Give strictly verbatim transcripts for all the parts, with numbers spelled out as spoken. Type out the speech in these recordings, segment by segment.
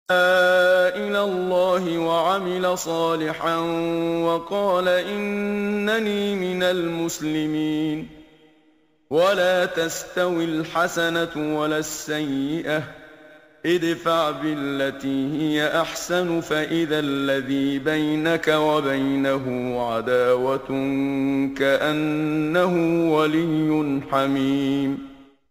إلى الله وعمل صالحا وقال إنني من المسلمين. ولا تستوي الحسنة ولا السيئة، ادفع بالتي هي أحسن فإذا الذي بينك وبينه عداوة كأنه ولي حميم.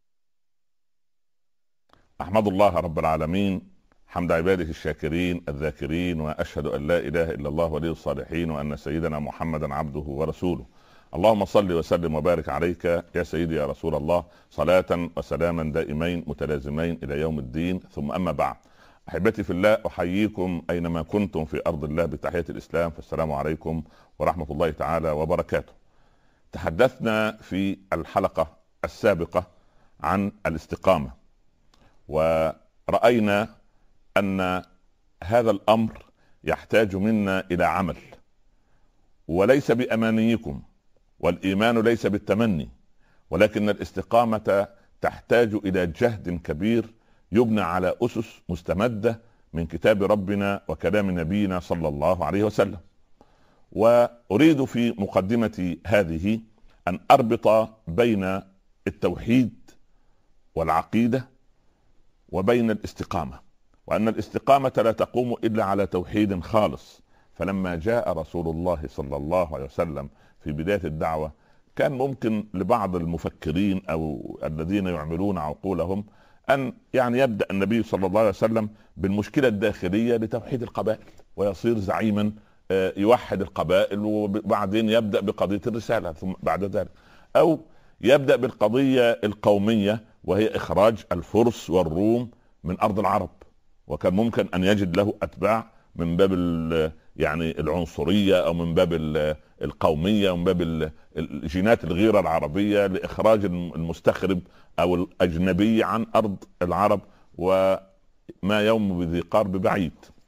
أحمد الله رب العالمين حمد عباده الشاكرين الذاكرين، وأشهد أن لا إله إلا الله ولي الصالحين، وأن سيدنا محمدا عبده ورسوله. اللهم صل وسلم وبارك عليك يا سيدي يا رسول الله، صلاة وسلاما دائمين متلازمين إلى يوم الدين. ثم أما بعد، أحبتي في الله، أحييكم أينما كنتم في أرض الله بتحية الإسلام، فالسلام عليكم ورحمة الله تعالى وبركاته. تحدثنا في الحلقة السابقة عن الاستقامة، ورأينا أن هذا الأمر يحتاج منا إلى عمل، وليس بأمانيكم، والإيمان ليس بالتمني، ولكن الاستقامة تحتاج إلى جهد كبير يبنى على أسس مستمدة من كتاب ربنا وكلام نبينا صلى الله عليه وسلم. وأريد في مقدمتي هذه أن أربط بين التوحيد والعقيدة وبين الاستقامة، وأن الاستقامة لا تقوم إلا على توحيد خالص. فلما جاء رسول الله صلى الله عليه وسلم في بداية الدعوة، كان ممكن لبعض المفكرين أو الذين يعملون عقولهم أن يعني يبدأ النبي صلى الله عليه وسلم بالمشكلة الداخلية لتوحيد القبائل، ويصير زعيما يوحد القبائل، وبعدين يبدأ بقضية الرسالة ثم بعد ذلك، أو يبدأ بالقضية القومية وهي إخراج الفرس والروم من أرض العرب، وكان ممكن أن يجد له أتباع من باب يعني العنصرية أو من باب القومية ومن باب الجينات الغيرة العربية لإخراج المستخرب أو الأجنبي عن أرض العرب، وما يوم بذي قرب بعيد.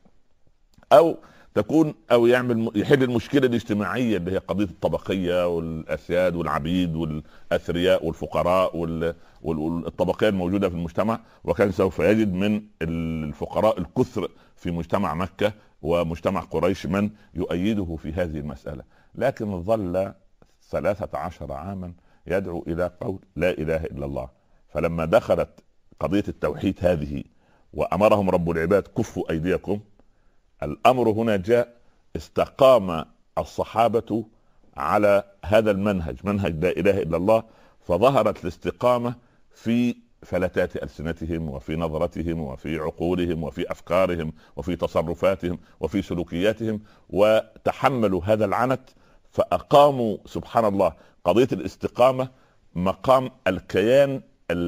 أو تكون أو يعمل يحل المشكلة الاجتماعية اللي هي قضية الطبقية والأسياد والعبيد والأثرياء والفقراء والطبقية الموجودة في المجتمع، وكان سوف يجد من الفقراء الكثر في مجتمع مكة ومجتمع قريش من يؤيده في هذه المسألة. لكن ظل ثلاثة عشر عاما يدعو إلى قول لا إله إلا الله. فلما دخلت قضية التوحيد هذه وأمرهم رب العباد كفوا أيديكم، الأمر هنا جاء، استقام الصحابة على هذا المنهج، منهج لا إله إلا الله، فظهرت الاستقامة في فلتات ألسنتهم وفي نظرتهم وفي عقولهم وفي أفكارهم وفي تصرفاتهم وفي سلوكياتهم، وتحملوا هذا العنت فأقاموا سبحان الله قضية الاستقامة مقام الكيان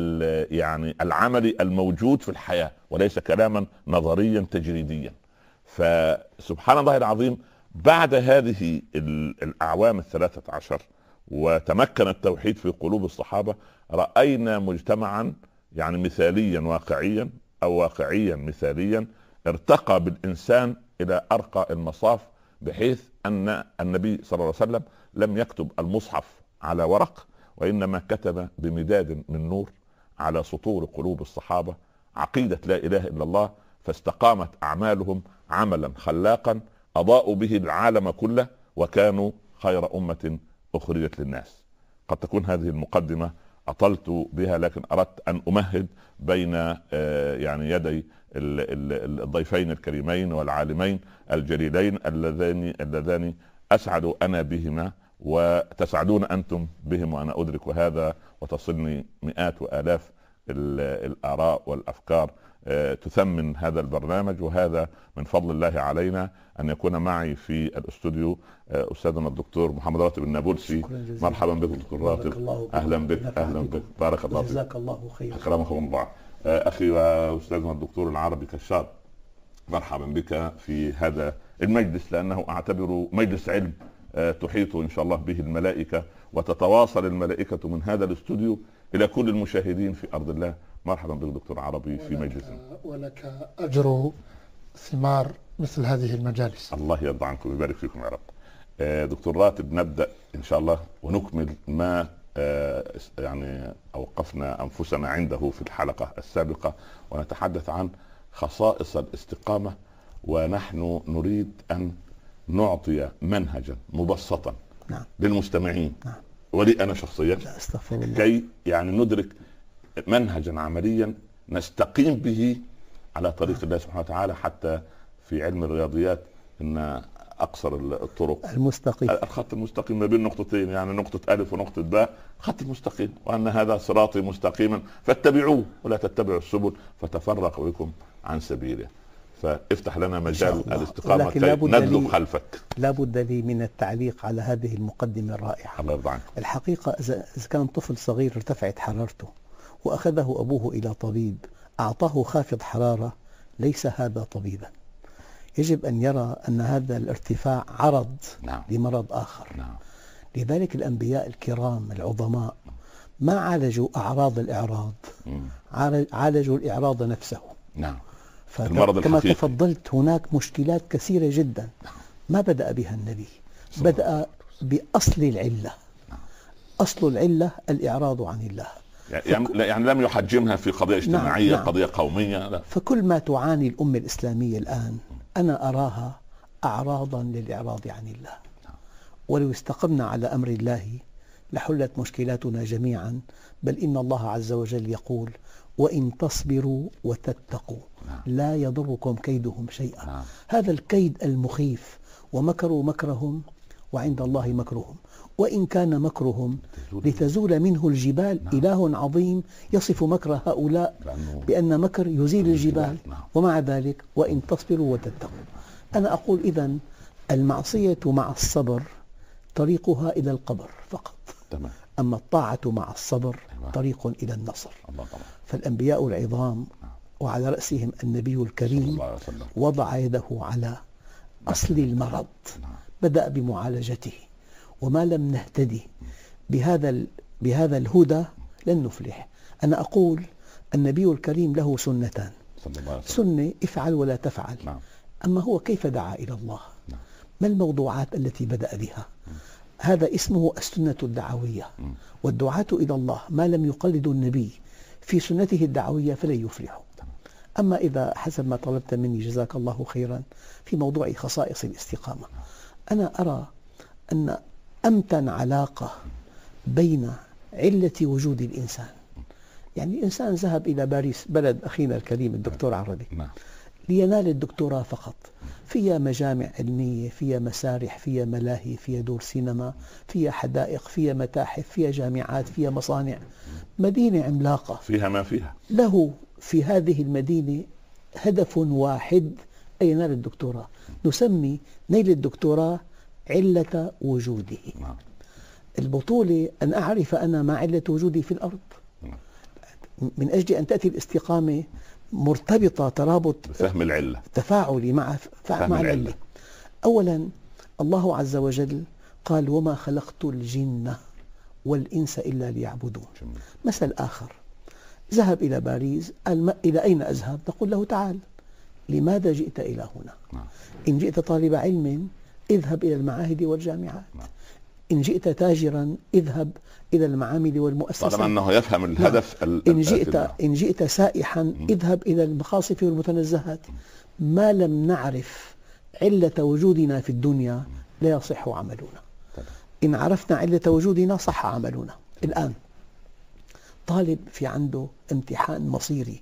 يعني العملي الموجود في الحياة، وليس كلاما نظريا تجريديا. فسبحان الله العظيم، بعد هذه الأعوام الثلاثة عشر وتمكن التوحيد في قلوب الصحابة، رأينا مجتمعا يعني مثاليا واقعيا أو واقعيا مثاليا، ارتقى بالإنسان إلى أرقى المصاف، بحيث أن النبي صلى الله عليه وسلم لم يكتب المصحف على ورق، وإنما كتب بمداد من نور على سطور قلوب الصحابة عقيدة لا إله إلا الله، فاستقامت أعمالهم عملا خلاقا أضاءوا به العالم كله، وكانوا خير أمة أخرجت للناس. قد تكون هذه المقدمة أطلت بها، لكن أردت أن أمهد بين يعني يدي الضيفين الكريمين والعالمين الجليلين اللذان اللذان أسعد أنا بهما وتسعدون أنتم بهم، وأنا أدرك هذا، وتصلني مئات وآلاف الآراء والأفكار تثمن هذا البرنامج. وهذا من فضل الله علينا أن يكون معي في الاستوديو أستاذنا الدكتور محمد راتب النابلسي. مرحبا بك دكتور راتب. أهلا بك أهلا بك بارك الله فيك. جزاك الله خير. أكرمكم الله. أخي وأستاذنا الدكتور العربي كشاب، مرحبا بك في هذا المجلس، لأنه أعتبره مجلس علم تحيط إن شاء الله به الملائكة، وتتواصل الملائكة من هذا الاستوديو إلى كل المشاهدين في أرض الله. مرحبا بك دكتور عربي في مجلسنا. ولك أجر ثمار مثل هذه المجالس. الله يرضى عنكم ويبارك فيكم يا رب. دكتور راتب، نبدأ إن شاء الله ونكمل ما يعني أوقفنا أنفسنا عنده في الحلقة السابقة، ونتحدث عن خصائص الاستقامة، ونحن نريد أن نعطي منهجا مبسطا نعم. للمستمعين نعم. ولي أنا شخصيا، استغفر الله، كي يعني ندرك منهجا عمليا نستقيم به على طريق نعم. الله سبحانه وتعالى. حتى في علم الرياضيات إن أقصر الطرق المستقيم، الخط المستقيم ما بين نقطتين، يعني نقطة ألف ونقطة باء، خط المستقيم، وأن هذا صراطي مستقيما فاتبعوه ولا تتبعوا السبل فتفرق بكم عن سبيله. فافتح لنا مجال الاستقامة كي ندلو خلفك. لا بد لي من التعليق على هذه المقدمة الرائعة. الله يرضى عنك. الحقيقة إذا كان طفل صغير ارتفعت حرارته وأخذه أبوه إلى طبيب أعطاه خافض حرارة، ليس هذا طبيبا. يجب أن يرى أن هذا الارتفاع عرض نعم. لمرض آخر. نعم. لذلك الأنبياء الكرام العظماء ما عالجوا أعراض الإعراض، عالجوا الإعراض نفسه. نعم. المرض كما الحقيقي. تفضلت هناك مشكلات كثيرة جدا ما بدأ بها النبي، بدأ بأصل العلة. أصل العلة الإعراض عن الله. يعني, فك... يعني لم يحجمها في قضية اجتماعية. نعم. قضية قومية. لا. فكل ما تعاني الأمة الإسلامية الآن أنا أراها أعراضا للإعراض عن الله. ولو استقمنا على أمر الله لحلت مشكلاتنا جميعا. بل إن الله عز وجل يقول: وإن تصبروا وتتقوا لا يضركم كيدهم شيئا. هذا الكيد المخيف. ومكروا مكرهم وعند الله مكرهم وإن كان مكرهم لتزول منه الجبال. إله عظيم يصف مكر هؤلاء بأن مكر يزيل الجبال، ومع ذلك وإن تصبروا وتتقوا. أنا أقول إذن المعصية مع الصبر طريقها إلى القبر فقط. تمام. أما الطاعة مع الصبر طريق إلى النصر. فالأنبياء العظام وعلى رأسهم النبي الكريم وضع يده على أصل المرض، بدأ بمعالجته. وما لم نهتدي بهذا بهذا الهدى لن نفلح. أنا أقول النبي الكريم له سنتان: سنة افعل ولا تفعل. أما هو كيف دعا إلى الله؟ ما الموضوعات التي بدأ بها؟ هذا اسمه السنة الدعوية. والدعاة إلى الله ما لم يقلدوا النبي في سنته الدعوية فلن يفلحوا. أما إذا حسب ما طلبت مني جزاك الله خيرا في موضوع خصائص الاستقامة، أنا أرى أن أمتن علاقة بين علة وجود الإنسان. يعني الإنسان ذهب إلى باريس بلد أخينا الكريم الدكتور عربي لينال الدكتوراه فقط. فيها مجامع علمية، فيها مسارح، فيها ملاهي، فيها دور سينما، فيها حدائق، فيها متاحف، فيها جامعات، فيها مصانع. مدينة عملاقة فيها ما فيها. له في هذه المدينة هدف واحد أن ينال الدكتوراه. نسمي نيل الدكتوراه علة وجوده. البطولة أن أعرف أنا ما علة وجودي في الأرض. من أجل أن تأتي الاستقامة مرتبطة ترابط فهم العلة تفاعلي مع فهم مع العلة. أولا الله عز وجل قال: وما خلقت الجن والإنس إلا ليعبدون. مثل آخر: ذهب إلى باريس، قال إلى أين أذهب؟ نقول له: تعال. لماذا جئت إلى هنا؟ إن جئت طالب علم اذهب إلى المعاهد والجامعات. إن جئت تاجرا اذهب إلى المعامل والمؤسسات. طالما أنه يفهم الهدف. إن جئت إن جئت سائحا اذهب إلى المقاصف والمتنزهات. ما لم نعرف علة وجودنا في الدنيا لا يصح عملنا. إن عرفنا علة وجودنا صح عملنا. الآن طالب في عنده امتحان مصيري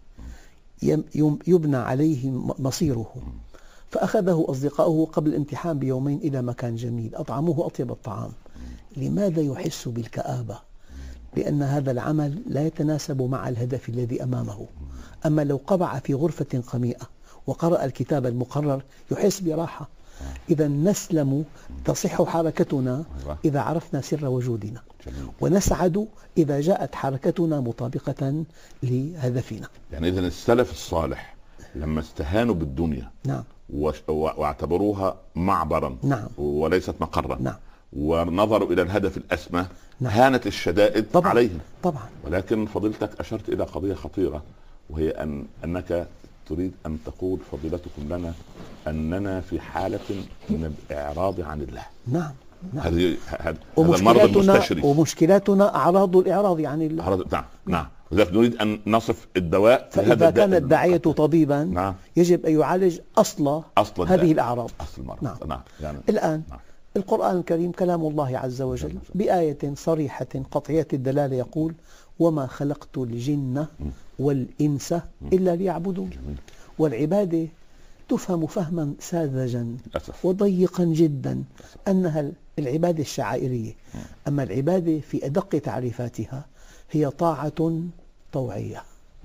يبنى عليه مصيره، فأخذه أصدقائه قبل الامتحان بيومين إلى مكان جميل أطعموه أطيب الطعام. لماذا يحس بالكآبة؟ لأن هذا العمل لا يتناسب مع الهدف الذي أمامه. أما لو قبع في غرفة قميئة وقرأ الكتاب المقرر يحس براحة. إذا نسلم تصح حركتنا إذا عرفنا سر وجودنا، ونسعد إذا جاءت حركتنا مطابقة لهدفنا. يعني إذا السلف الصالح لما استهانوا بالدنيا نعم واعتبروها معبرا نعم وليست مقرا نعم ونظروا إلى الهدف الأسمى نعم. هانت الشدائد طبعًا. عليهم طبعا. ولكن فضيلتك أشرت إلى قضية خطيرة، وهي أن أنك تريد أن تقول فضيلتكم لنا أننا في حالة من الإعراض عن الله. نعم نعم. هذا المرض المستشري. ومشكلاتنا أعراض الإعراض عن الله. نعم نعم. لذلك نريد أن نصف الدواء. فإذا كان الداعية طبيبا نعم. يجب أن يعالج أصل, أصل هذه الأعراض، أصل المرض. نعم. نعم. يعني الآن نعم. القرآن الكريم كلام الله عز وجل بآية صريحة قطعية الدلالة يقول: وما خلقت الجن والإنس إلا ليعبدون. والعبادة تفهم فهما ساذجا وضيقا جدا أنها العبادة الشعائرية. أما العبادة في أدق تعريفاتها هي طاعة طوعية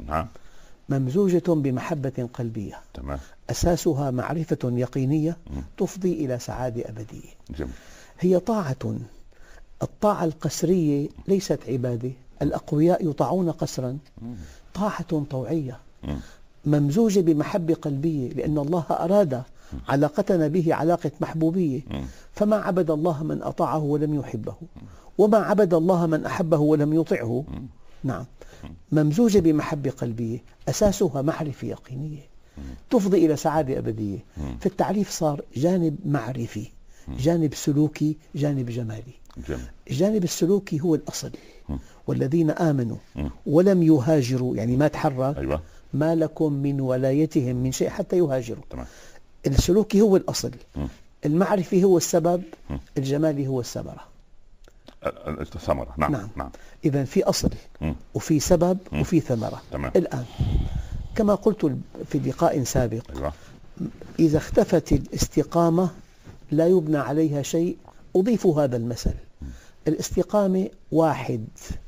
ممزوجة بمحبة قلبية أساسها معرفة يقينية تفضي إلى سعادة أبدية. هي طاعة. الطاعة القسرية ليست عبادة، الأقوياء يطاعون قسرا. طاعة طوعية ممزوجة بمحبة قلبية، لأن الله أراد علاقتنا به علاقة محبوبية. فما عبد الله من أطاعه ولم يحبه، وما عبد الله من أحبه ولم يطعه. نعم، ممزوجة بمحبة قلبية أساسها معرفة يقينية تفضي إلى سعادة أبدية. في التعريف صار جانب معرفي، جانب سلوكي، جانب جمالي. الجانب السلوكي هو الأصل. والذين آمنوا ولم يهاجروا، يعني ما تحرك، أيوة. ما لكم من ولايتهم من شيء حتى يهاجروا. تمام. السلوكي هو الأصل، المعرفي هو السبب، الجمالي هو الثمرة. الثمرة. نعم. نعم. نعم. إذن في أصل وفي سبب وفي ثمرة. تمام. الآن كما قلت في لقاء سابق، أيوة. إذا اختفت الاستقامة لا يبنى عليها شيء. أضيف هذا المثل: الاستقامة واحد،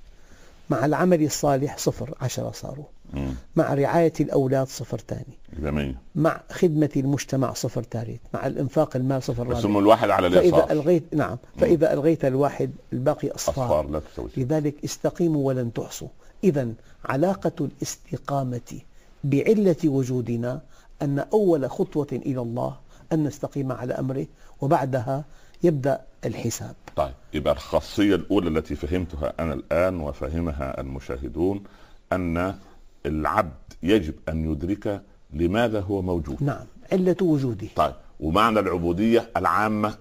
مع العمل الصالح صفر، عشرة صاروا. مم. مع رعاية الأولاد صفر ثاني، جميل. مع خدمة المجتمع صفر ثالث، مع الإنفاق المال صفر رابع. بس الواحد على اليسار. فإذا ألغيت نعم فإذا ألغيت الواحد الباقي أصفار, أصفار لا تسوي. لذلك استقيموا ولن تحصوا. إذن علاقة الاستقامة بعلة وجودنا أن أول خطوة إلى الله أن نستقيم على أمره، وبعدها يبدأ الحساب. طيب، يبقى الخاصية الأولى التي فهمتها أنا الآن وفهمها المشاهدون أن العبد يجب أن يدرك لماذا هو موجود. نعم، علة وجوده. طيب، ومعنى العبودية العامة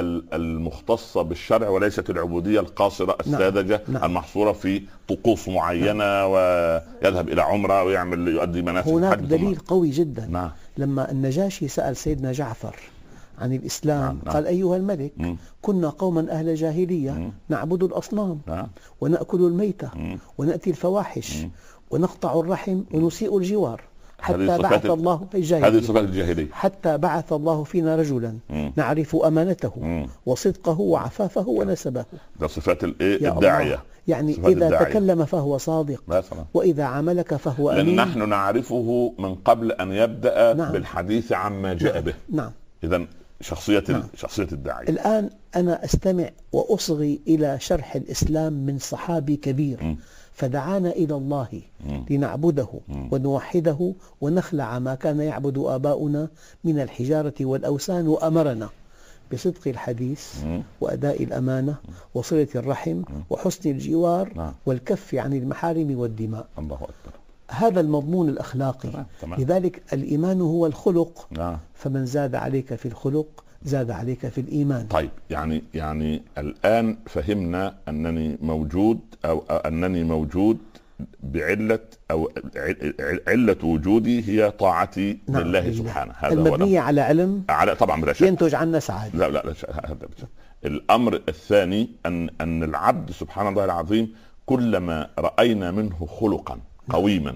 المختصة بالشرع، وليست العبودية القاصرة الساذجة. نعم. المحصورة في طقوس معينة. نعم. ويذهب إلى عمرة ويعمل يؤدي مناسك الحج. هناك دليل قوي جدا. نعم. لما النجاشي سأل سيدنا جعفر عن الإسلام، نعم. قال: أيها الملك، م. كنا قوما أهل جاهلية، م. نعبد الأصنام، نعم. ونأكل الميتة، م. ونأتي الفواحش، م. ونقطع الرحم، ونسيء الجوار، حتى بعث الله هذه صفات الجاهلية. حتى بعث الله فينا رجلا م. نعرف أمانته م. وصدقه وعفافه ونسبه. ده صفات الداعية. يعني إذا الداعية. تكلم فهو صادق، مثلا. وإذا عملك فهو أمين. لأن نحن نعرفه من قبل أن يبدأ. نعم. بالحديث عما جاء نعم. به. نعم. إذن شخصية نعم. شخصية الداعية. الآن أنا أستمع وأصغي إلى شرح الإسلام من صحابي كبير. م. فدعانا إلى الله م. لنعبده م. ونوحده ونخلع ما كان يعبد آباؤنا من الحجارة والأوثان، وأمرنا بصدق الحديث م. وأداء الأمانة م. وصلة الرحم م. وحسن الجوار م. والكف عن المحارم والدماء. الله أكبر. هذا المضمون الأخلاقي. تمام. تمام. لذلك الإيمان هو الخلق. نعم. فمن زاد عليك في الخلق زاد عليك في الإيمان. طيب، يعني يعني الآن فهمنا أنني موجود أو أنني موجود بعلة أو علة وجودي هي طاعتي. نعم. لله سبحانه. هذا المبنية على علم، على طبعا بلا شك ينتج عنا سعادة. لا لا لا هذا الأمر الثاني أن أن العبد سبحان الله العظيم كلما رأينا منه خلقا قويما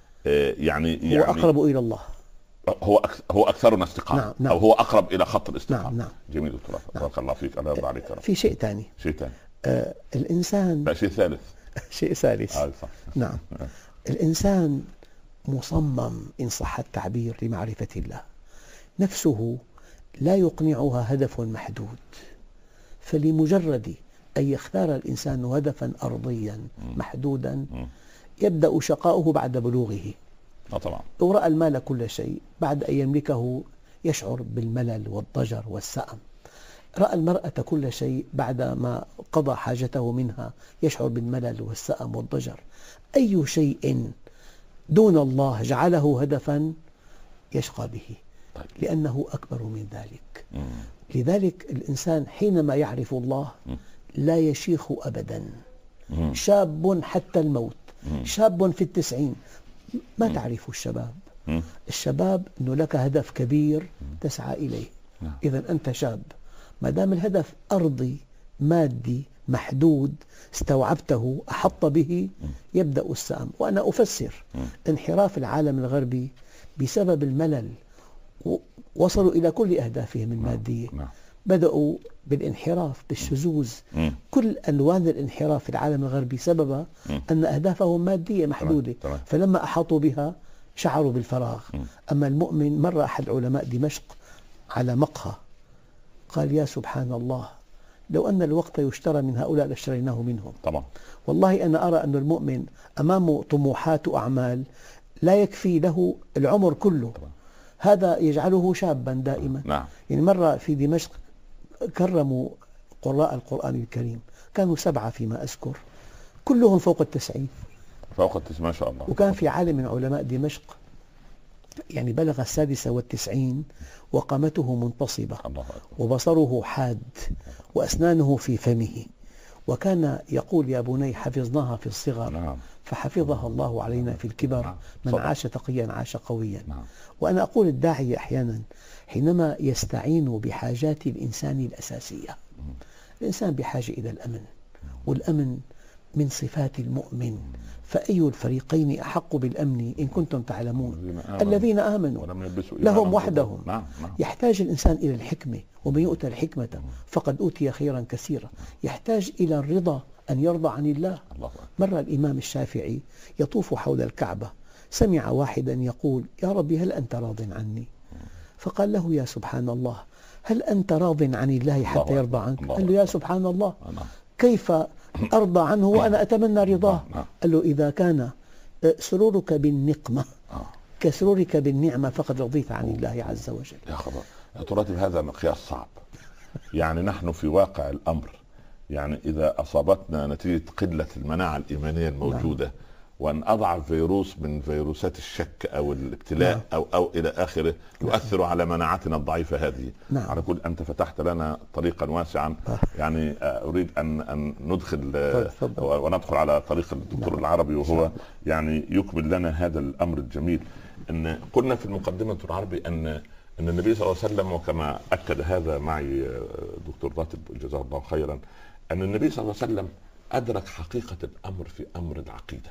يعني هو يعني أقرب إلى الله، هو هو أكثرنا استقامة. نعم. نعم. أو هو أقرب إلى خط الاستقامة. نعم. نعم. جميل دكتور. بارك الله فيك. الله يرضى عليك. في شيء ثاني. شيء ثاني. آه الإنسان. لا، شيء ثالث. شيء ثالث. آه نعم. الإنسان مصمم إن صح التعبير لمعرفة الله. نفسه لا يقنعها هدف محدود، فلمجرد أن يختار الإنسان هدفا أرضيا محدودا يبدأ شقاؤه بعد بلوغه. طبعا. لو رأى المال كل شيء بعد أن يملكه يشعر بالملل والضجر والسأم. رأى المرأة كل شيء بعد ما قضى حاجته منها يشعر بالملل والسأم والضجر. أي شيء دون الله جعله هدفا يشقى به. طيب. لأنه أكبر من ذلك. مم. لذلك الإنسان حينما يعرف الله لا يشيخ أبدا. مم. شاب حتى الموت. شاب في التسعين ما تعرف الشباب. الشباب أنه لك هدف كبير تسعى إليه. إذا أنت شاب، ما دام الهدف أرضي مادي محدود استوعبته أحط به يبدأ السأم. وأنا أفسر انحراف العالم الغربي بسبب الملل، وصلوا إلى كل أهدافهم المادية، بدأوا بالانحراف بالشذوذ. كل ألوان الانحراف في العالم الغربي سببها أن أهدافهم مادية محدودة، فلما أحاطوا بها شعروا بالفراغ. أما المؤمن، مر أحد علماء دمشق على مقهى قال يا سبحان الله، لو أن الوقت يشترى من هؤلاء لاشتريناه منهم. طبعا. والله أنا أرى أن المؤمن أمامه طموحات وأعمال لا يكفي له العمر كله. طبعا. هذا يجعله شابا دائما. نعم. يعني مرة في دمشق كرموا قراء القرآن الكريم، كانوا سبعة فيما أذكر، كلهم فوق التسعين. فوق التسعين ما شاء الله. وكان في عالم من علماء دمشق يعني بلغ السادسة والتسعين وقامته منتصبة وبصره حاد وأسنانه في فمه، وكان يقول يا بني حفظناها في الصغر. نعم. فحفظها الله علينا في الكبر. نعم. من صدق. عاش تقيا عاش قويا. نعم. وأنا أقول الداعية أحيانا حينما يستعين بحاجات الإنسان الأساسية، الإنسان بحاجة إلى الأمن، والأمن من صفات المؤمن، فأي الفريقين أحق بالأمن إن كنتم تعلمون؟ الذين آمنوا لهم وحدهم. نعم. نعم. يحتاج الإنسان إلى الحكمة، ومن يؤتى الحكمة فقد أوتي خيرا كثيرا. يحتاج إلى الرضا، أن يرضى عن الله. مر الإمام الشافعي يطوف حول الكعبة، سمع واحدا يقول يا ربي هل أنت راض عني؟ فقال له يا سبحان الله، هل أنت راض عن الله حتى يرضى عنك؟ قال له يا سبحان الله، كيف أرضى عنه وأنا أتمنى رضاه؟ قال له إذا كان سرورك بالنقمة كسرورك بالنعمة فقد رضيت عن الله عز وجل. يا خبر يا تراتب، هذا مقياس صعب. يعني نحن في واقع الأمر، يعني إذا أصابتنا نتيجة قلة المناعة الإيمانية الموجودة، نعم. وأن أضعف فيروس من فيروسات الشك أو الابتلاء، نعم. أو أو إلى آخره يؤثر على مناعتنا الضعيفة هذه. نعم. على كل أنت فتحت لنا طريقا واسعا. يعني أريد أن أن ندخل وندخل على طريق الدكتور نعم. العربي، وهو يعني يكمل لنا هذا الأمر الجميل. أن قلنا في المقدمة العربي أن أن النبي صلى الله عليه وسلم، وكما أكد هذا معي دكتور راتب جزاه الله خيرا، أن النبي صلى الله عليه وسلم أدرك حقيقة الأمر في أمر العقيدة.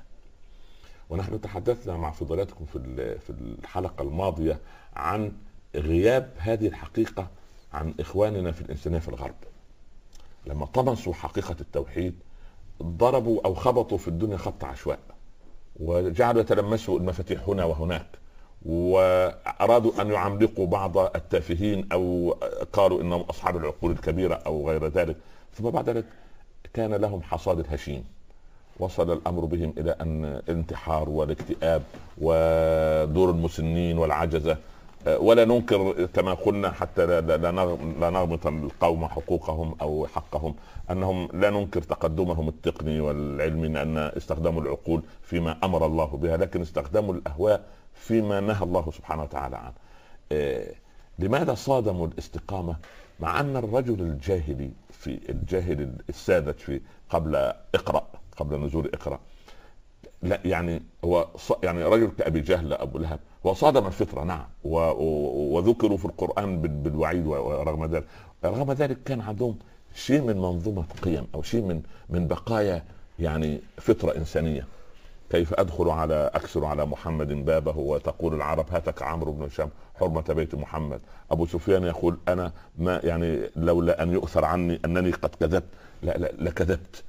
ونحن تحدثنا مع فضيلتكم في في الحلقة الماضية عن غياب هذه الحقيقة عن إخواننا في الإنسانية في الغرب. لما طمسوا حقيقة التوحيد ضربوا أو خبطوا في الدنيا خط عشواء، وجعلوا يتلمسوا المفاتيح هنا وهناك، وأرادوا أن يعملقوا بعض التافهين أو قالوا إنهم أصحاب العقول الكبيرة أو غير ذلك. ثم بعد ذلك كان لهم حصاد الهشيم، وصل الأمر بهم إلى أن الانتحار والاكتئاب ودور المسنين والعجزة. ولا ننكر كما قلنا حتى لا نغمط القوم حقوقهم أو حقهم، أنهم لا ننكر تقدمهم التقني والعلمي، لأن استخدموا العقول فيما أمر الله بها، لكن استخدموا الأهواء فيما نهى الله سبحانه وتعالى عنه. لماذا صادموا الاستقامة مع أن الرجل الجاهلي في الجاهل الساذج في قبل اقرأ قبل نزول اقرأ، لا يعني هو يعني رجل كأبي جهل أبو لهب هو صادم الفطرة، نعم، وذكروا في القرآن بالوعيد، ورغم ذلك رغم ذلك كان عندهم شيء من منظومة قيم أو شيء من من بقايا يعني فطرة إنسانية. كيف أدخل على أكسر على محمد بابه وتقول العرب هاتك عمرو بن هشام حرمة بيت محمد. أبو سفيان يقول أنا ما يعني لولا أن يؤثر عني أنني قد كذبت لا لا لكذبت.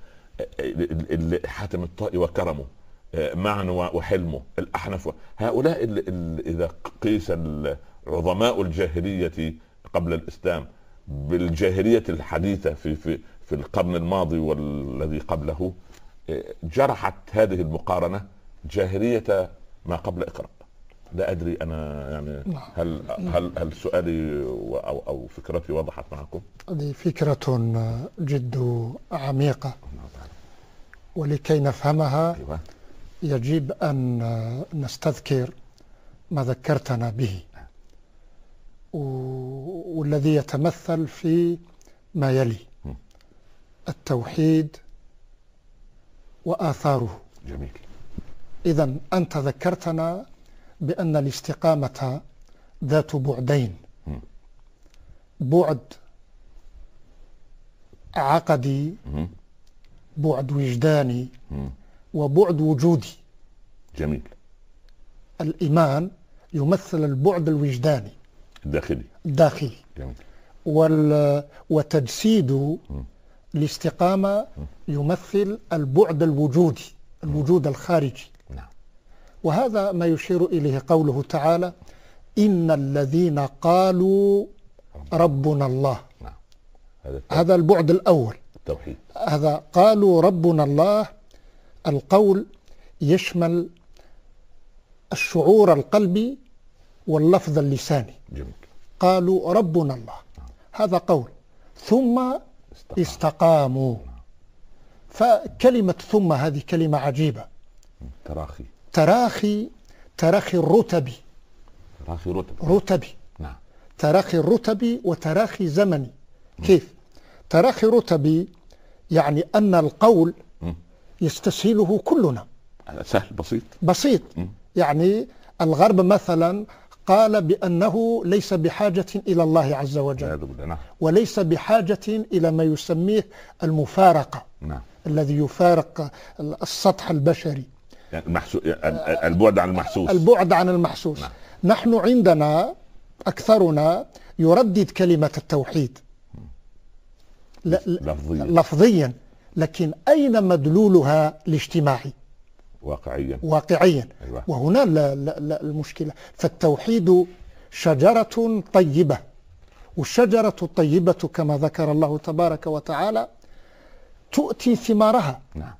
حاتم الطائي وكرمه معن وحلمه الأحنف، هؤلاء إذا قيس عظماء الجاهلية قبل الإسلام بالجاهلية الحديثة في في في القرن الماضي والذي قبله، جرحت هذه المقارنة جاهلية ما قبل اقرأ. لا أدري أنا يعني هل هل هل سؤالي أو أو فكرتي وضحت معكم؟ هذه فكرة جد عميقة، ولكي نفهمها أيوة. يجب أن نستذكر ما ذكرتنا به، والذي يتمثل في ما يلي: التوحيد وآثاره. جميل. إذا أنت ذكرتنا بأن الاستقامة ذات بعدين، بعد عقدي، بعد وجداني، وبعد وجودي. جميل. الإيمان يمثل البعد الوجداني الداخلي الداخلي جميل. وال... وتجسيد الاستقامة يمثل البعد الوجودي، الوجود الخارجي. نعم. وهذا ما يشير إليه قوله تعالى: إن الذين قالوا ربنا الله. نعم. هذا, هذا البعد الأول، التوحيد. هذا قالوا ربنا الله. القول يشمل الشعور القلبي واللفظ اللساني. جميل. قالوا ربنا الله، هذا قول. ثم استقاموا. فكلمة ثم هذه كلمة عجيبة. تراخي تراخي تراخي الرتب تراخي رتب رتبي نعم. تراخي الرتب وتراخي زمني. كيف؟ تراخي رتبي يعني أن القول يستسهله كلنا، سهل بسيط بسيط. يعني الغرب مثلا قال بأنه ليس بحاجة إلى الله عز وجل، وليس بحاجة إلى ما يسميه المفارقة. نعم. الذي يفارق السطح البشري، يعني المحسو... البعد عن المحسوس البعد عن المحسوس. نعم. نحن عندنا أكثرنا يردد كلمة التوحيد لفظيا. لفظيا، لكن أين مدلولها الاجتماعي واقعيا واقعيا؟ أيوة. وهنا لا لا لا المشكلة. فالتوحيد شجرة طيبة، والشجرة الطيبة كما ذكر الله تبارك وتعالى تؤتي ثمارها. نعم.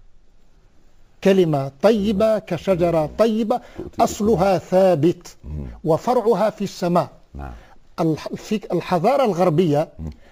كلمة طيبة كشجرة طيبة أصلها ثابت وفرعها في السماء. نعم. الحضارة الغربية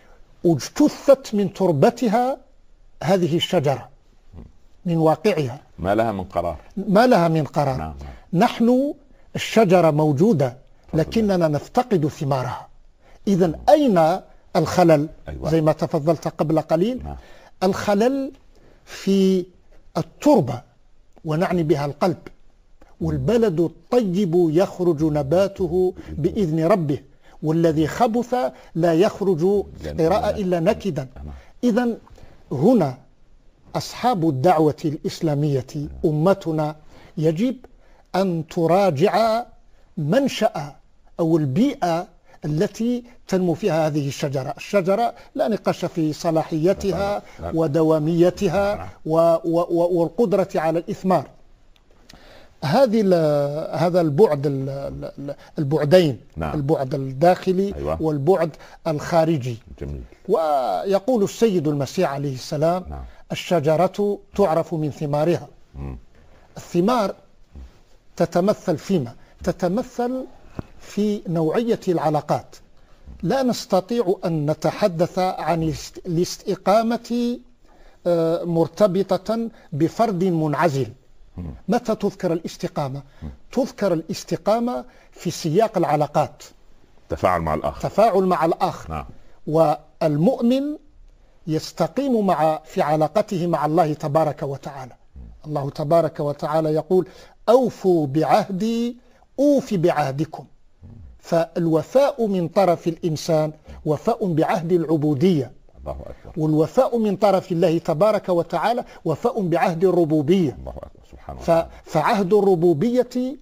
اجتثت من تربتها هذه الشجرة، من واقعها، ما لها من قرار ما لها من قرار. نعم. نحن الشجرة موجودة لكننا نفتقد ثمارها. إذن أين الخلل؟ أيوة. زي ما تفضلت قبل قليل. نعم. الخلل في التربة، ونعني بها القلب. والبلد الطيب يخرج نباته بإذن ربه، والذي خبث لا يخرج قراءة إلا نكدا. إذن هنا أصحاب الدعوة الإسلامية أمتنا يجب أن تراجع منشأ أو البيئة التي تنمو فيها هذه الشجرة. الشجرة لا نقاش في صلاحيتها ودواميتها والقدرة على الإثمار. هذه هذا البعد البعدين. نعم. البعد الداخلي. أيوة. والبعد الخارجي. جميل. ويقول السيد المسيح عليه السلام: نعم. الشجرة تعرف من ثمارها. م. الثمار تتمثل فيما تتمثل في نوعية العلاقات. لا نستطيع أن نتحدث عن الاستقامة مرتبطة بفرد منعزل. متى تذكر الاستقامة؟ تذكر الاستقامة في سياق العلاقات، تفاعل مع الآخر تفاعل مع الآخر. نعم. والمؤمن يستقيم مع في علاقته مع الله تبارك وتعالى. الله تبارك وتعالى يقول: أوفوا بعهدي أوف بعهدكم. فالوفاء من طرف الإنسان وفاء بعهد العبودية، الله أكبر. والوفاء من طرف الله تبارك وتعالى وفاء بعهد الربوبية. الله أكبر. سبحان الله. فعهد الربوبية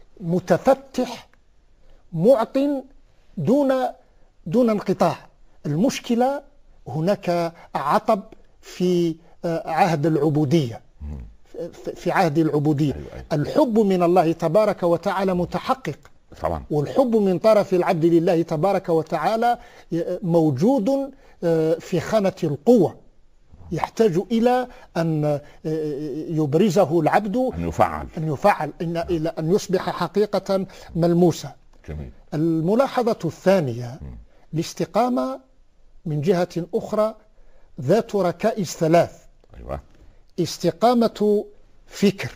متفتح معط دون دون انقطاع. المشكلة هناك عطب في عهد العبودية، في عهد العبودية. الحب من الله تبارك وتعالى متحقق طبعا، والحب من طرف العبد لله تبارك وتعالى موجود في خانة القوة، يحتاج إلى أن يبرزه العبد، أن يفعل أن يفعل إلى أن يصبح حقيقة ملموسة. جميل. الملاحظة الثانية: الاستقامة من جهة أخرى ذات ركائز ثلاث. أيوة. استقامة فكر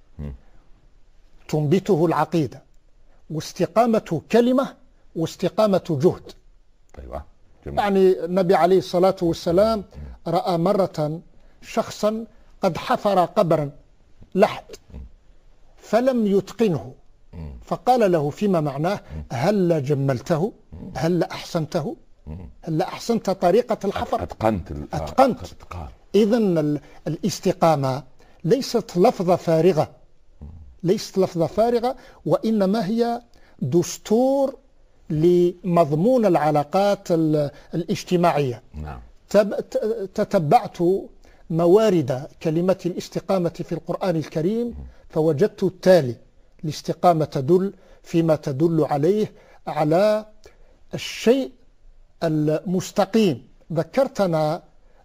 تنبته العقيدة، واستقامة كلمة، واستقامة جهد. أيوة. جميل. يعني النبي عليه الصلاة والسلام رأى مرة شخصا قد حفر قبرا لحد، فلم يتقنه، فقال له فيما معناه: هل جملته؟ هل أحسنته؟ هل أحسنت طريقة الحفر؟ أتقنت. أتقنت. إذن الاستقامة ليست لفظة فارغة، ليست لفظة فارغة، وإنما هي دستور لمضمون العلاقات الاجتماعية. نعم. تتبعت موارد كلمة الاستقامة في القرآن الكريم فوجدت التالي: الاستقامة تدل فيما تدل عليه على الشيء المستقيم. ذكرتنا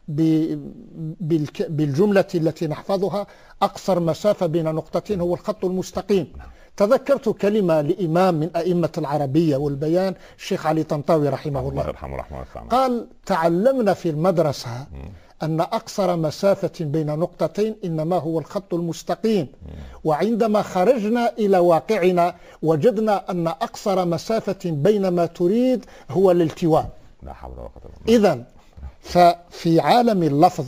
بالجملة التي نحفظها: أقصر مسافة بين نقطتين هو الخط المستقيم. تذكرت كلمة لإمام من أئمة العربية والبيان، الشيخ علي طنطاوي رحمه الله، الله يرحمه رحمه الله، قال: تعلمنا في المدرسة أن أقصر مسافة بين نقطتين إنما هو الخط المستقيم، وعندما خرجنا إلى واقعنا وجدنا أن أقصر مسافة بين ما تريد هو الالتواء. لا حول ولا قوة إلا بالله. إذن ففي عالم اللفظ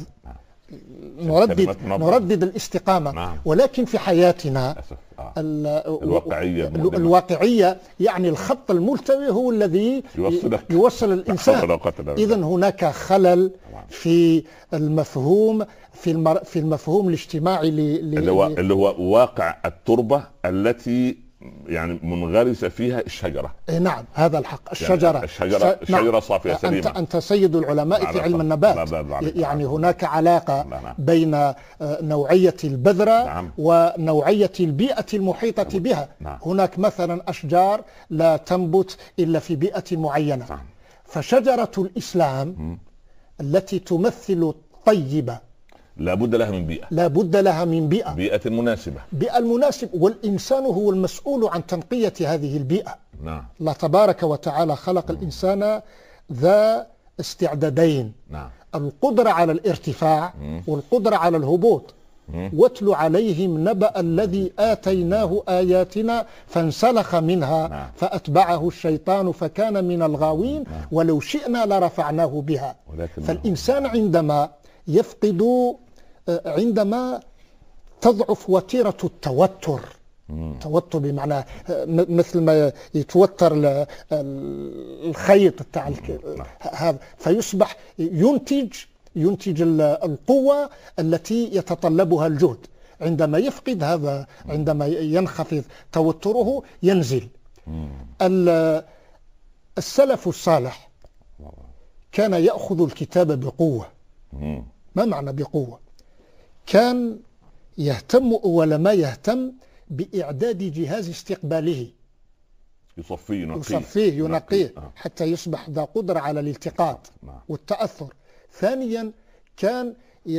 نردد نردد الاستقامة. نعم. ولكن في حياتنا آه. الواقعية الواقعية يعني الخط الملتوي هو الذي يوصل الإنسان. إذن هناك خلل في المفهوم في المر... في المفهوم الاجتماعي ل... اللي هو اللي هو واقع التربة التي يعني منغرسة فيها الشجرة. نعم، هذا الحق. الشجرة يعني الشجرة, س... الشجرة صافية سليمة. أنت, أنت سيد العلماء في علم النبات. يعني هناك علاقة بين نوعية البذرة نعم. ونوعية البيئة المحيطة نعم. بها نعم. هناك مثلا أشجار لا تنبت إلا في بيئة معينة نعم. فشجرة الإسلام م. التي تمثل الطيبة لا بد لها من بيئة، لا بد لها من بيئة بيئة مناسبة، بيئة المناسب، والإنسان هو المسؤول عن تنقية هذه البيئة. نعم. الله تبارك وتعالى خلق مم. الإنسان ذا استعدادين، نعم. القدرة على الارتفاع مم. والقدرة على الهبوط. مم. واتل عليهم نبأ الذي آتيناه آياتنا فانسلخ منها نعم. فأتبعه الشيطان فكان من الغاوين نعم. ولو شئنا لرفعناه بها. فالإنسان عندما يفقد عندما تضعف وتيرة التوتر، توتر بمعنى مثل ما يتوتر الخيط بتاع هذا، فيصبح ينتج ينتج القوة التي يتطلبها الجهد. عندما يفقد هذا، عندما ينخفض توتره ينزل. السلف الصالح كان يأخذ الكتاب بقوة. ما معنى بقوة؟ كان يهتم أول ما يهتم بإعداد جهاز استقباله، يصفيه ينقيه, يصفيه ينقيه حتى يصبح ذا قدرة على الالتقاط والتأثر. ثانيا كان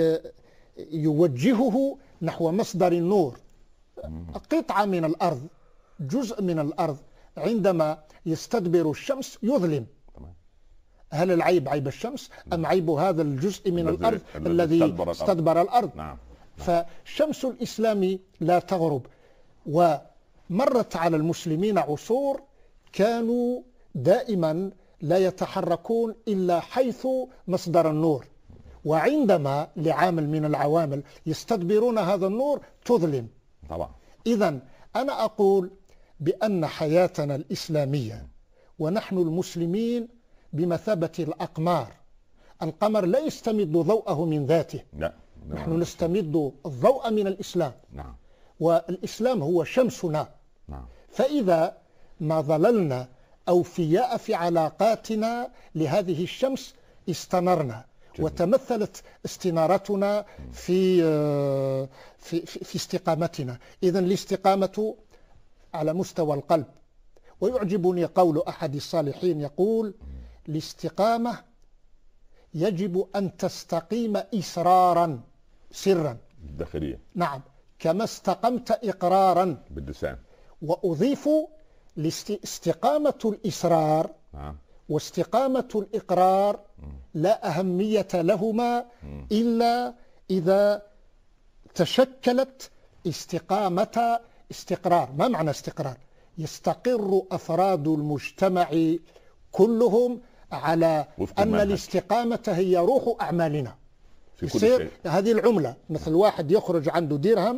يوجهه نحو مصدر النور. قطعة من الأرض، جزء من الأرض عندما يستدبر الشمس يظلم. هل العيب عيب الشمس أم عيب هذا الجزء من الأرض الذي استدبر الأرض؟ نعم. فشمس الإسلام لا تغرب. ومرت على المسلمين عصور كانوا دائما لا يتحركون إلا حيث مصدر النور، وعندما لعامل من العوامل يستدبرون هذا النور تظلم. طبعا. إذن أنا أقول بأن حياتنا الإسلامية ونحن المسلمين بمثابة الأقمار. القمر لا يستمد ضوءه من ذاته، لا. نحن نستمد الضوء من الإسلام. نعم. والإسلام هو شمسنا. نعم. فإذا ما ظللنا أوفياء في علاقاتنا لهذه الشمس استنرنا، جميل. وتمثلت استنارتنا في في في استقامتنا. إذن الاستقامة على مستوى القلب. ويعجبني قول أحد الصالحين يقول: الاستقامة يجب أن تستقيم إسرارا سرا الداخلية. نعم، كما استقمت إقرارا باللسان. وأضيف استقامة الإسرار نعم. واستقامة الإقرار لا أهمية لهما إلا إذا تشكلت استقامة استقرار. ما معنى استقرار؟ يستقر أفراد المجتمع كلهم على أن الاستقامة هي روح أعمالنا. في كل شيء. هذه العملة، مثل واحد يخرج عنده درهم آه.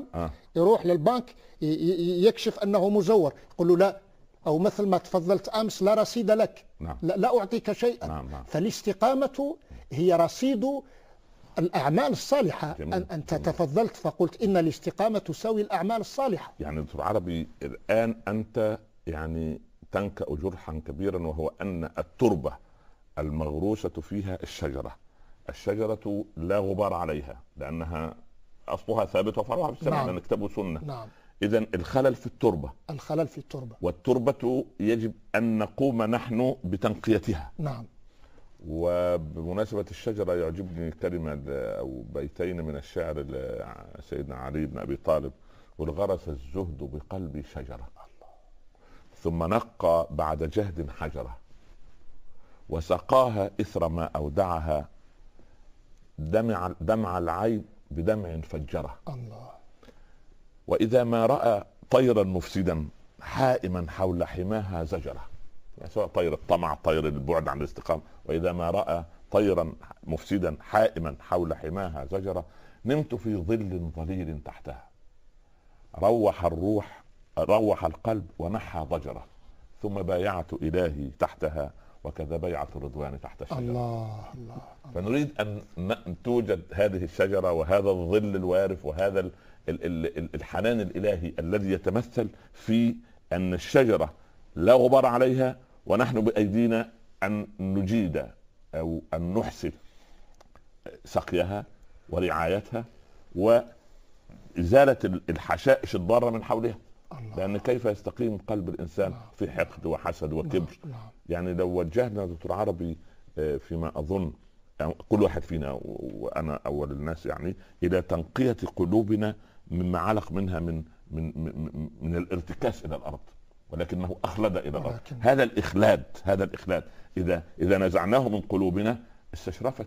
يروح للبنك يكشف أنه مزور، يقول له لا، أو مثل ما تفضلت أمس لا رصيد لك. نعم. لا, لا أعطيك شيئا. نعم. نعم. فالاستقامة هي رصيد الأعمال الصالحة. جميل. أنت تفضلت فقلت إن الاستقامة تساوي الأعمال الصالحة. يعني دكتور عربي الآن أنت يعني تنكأ جرحا كبيرا، وهو أن التربة المغروسة فيها الشجرة، الشجرة لا غبار عليها لأنها أصلها ثابت وفرعها في السماء، نعم. لأن كتاب وسنة. نعم. إذن الخلل في التربة، الخلل في التربة، والتربة يجب أن نقوم نحن بتنقيتها. نعم. وبمناسبة الشجرة يعجبني كلمة أو بيتين من الشعر سيدنا علي بن أبي طالب: والغرس الزهد بقلبي شجرة ثم نقى بعد جهد حجرة وسقاها إثر ما أودعها دمع, دمع العين بدمع فجرة. الله. وإذا ما رأى طيرا مفسدا حائما حول حماها زجرة، يعني سواء طير الطمع، طير البعد عن الاستقامة. وإذا ما رأى طيرا مفسدا حائما حول حماها زجرة نمت في ظل ظليل تحتها روح الروح روح القلب ونحى ضجرة ثم بايعت إلهي تحتها وكذا بيعة الرضوان تحت الشجرة. الله الله. فنريد أن توجد هذه الشجرة وهذا الظل الوارف وهذا ال ال ال الحنان الإلهي الذي يتمثل في أن الشجرة لا غبار عليها، ونحن بأيدينا أن نجيد أو أن نحسن سقيها ورعايتها وإزالة الحشائش الضارة من حولها. الله. لأن كيف يستقيم قلب الإنسان في حقد وحسد وكبر؟ يعني لو وجهنا دكتور عربي فيما أظن كل واحد فينا وأنا أول الناس يعني إلى تنقية قلوبنا مما علق منها من من من, من الارتكاس إلى الأرض، ولكنه أخلد إلى الأرض. هذا الإخلاد هذا الإخلاد إذا إذا نزعناه من قلوبنا استشرفت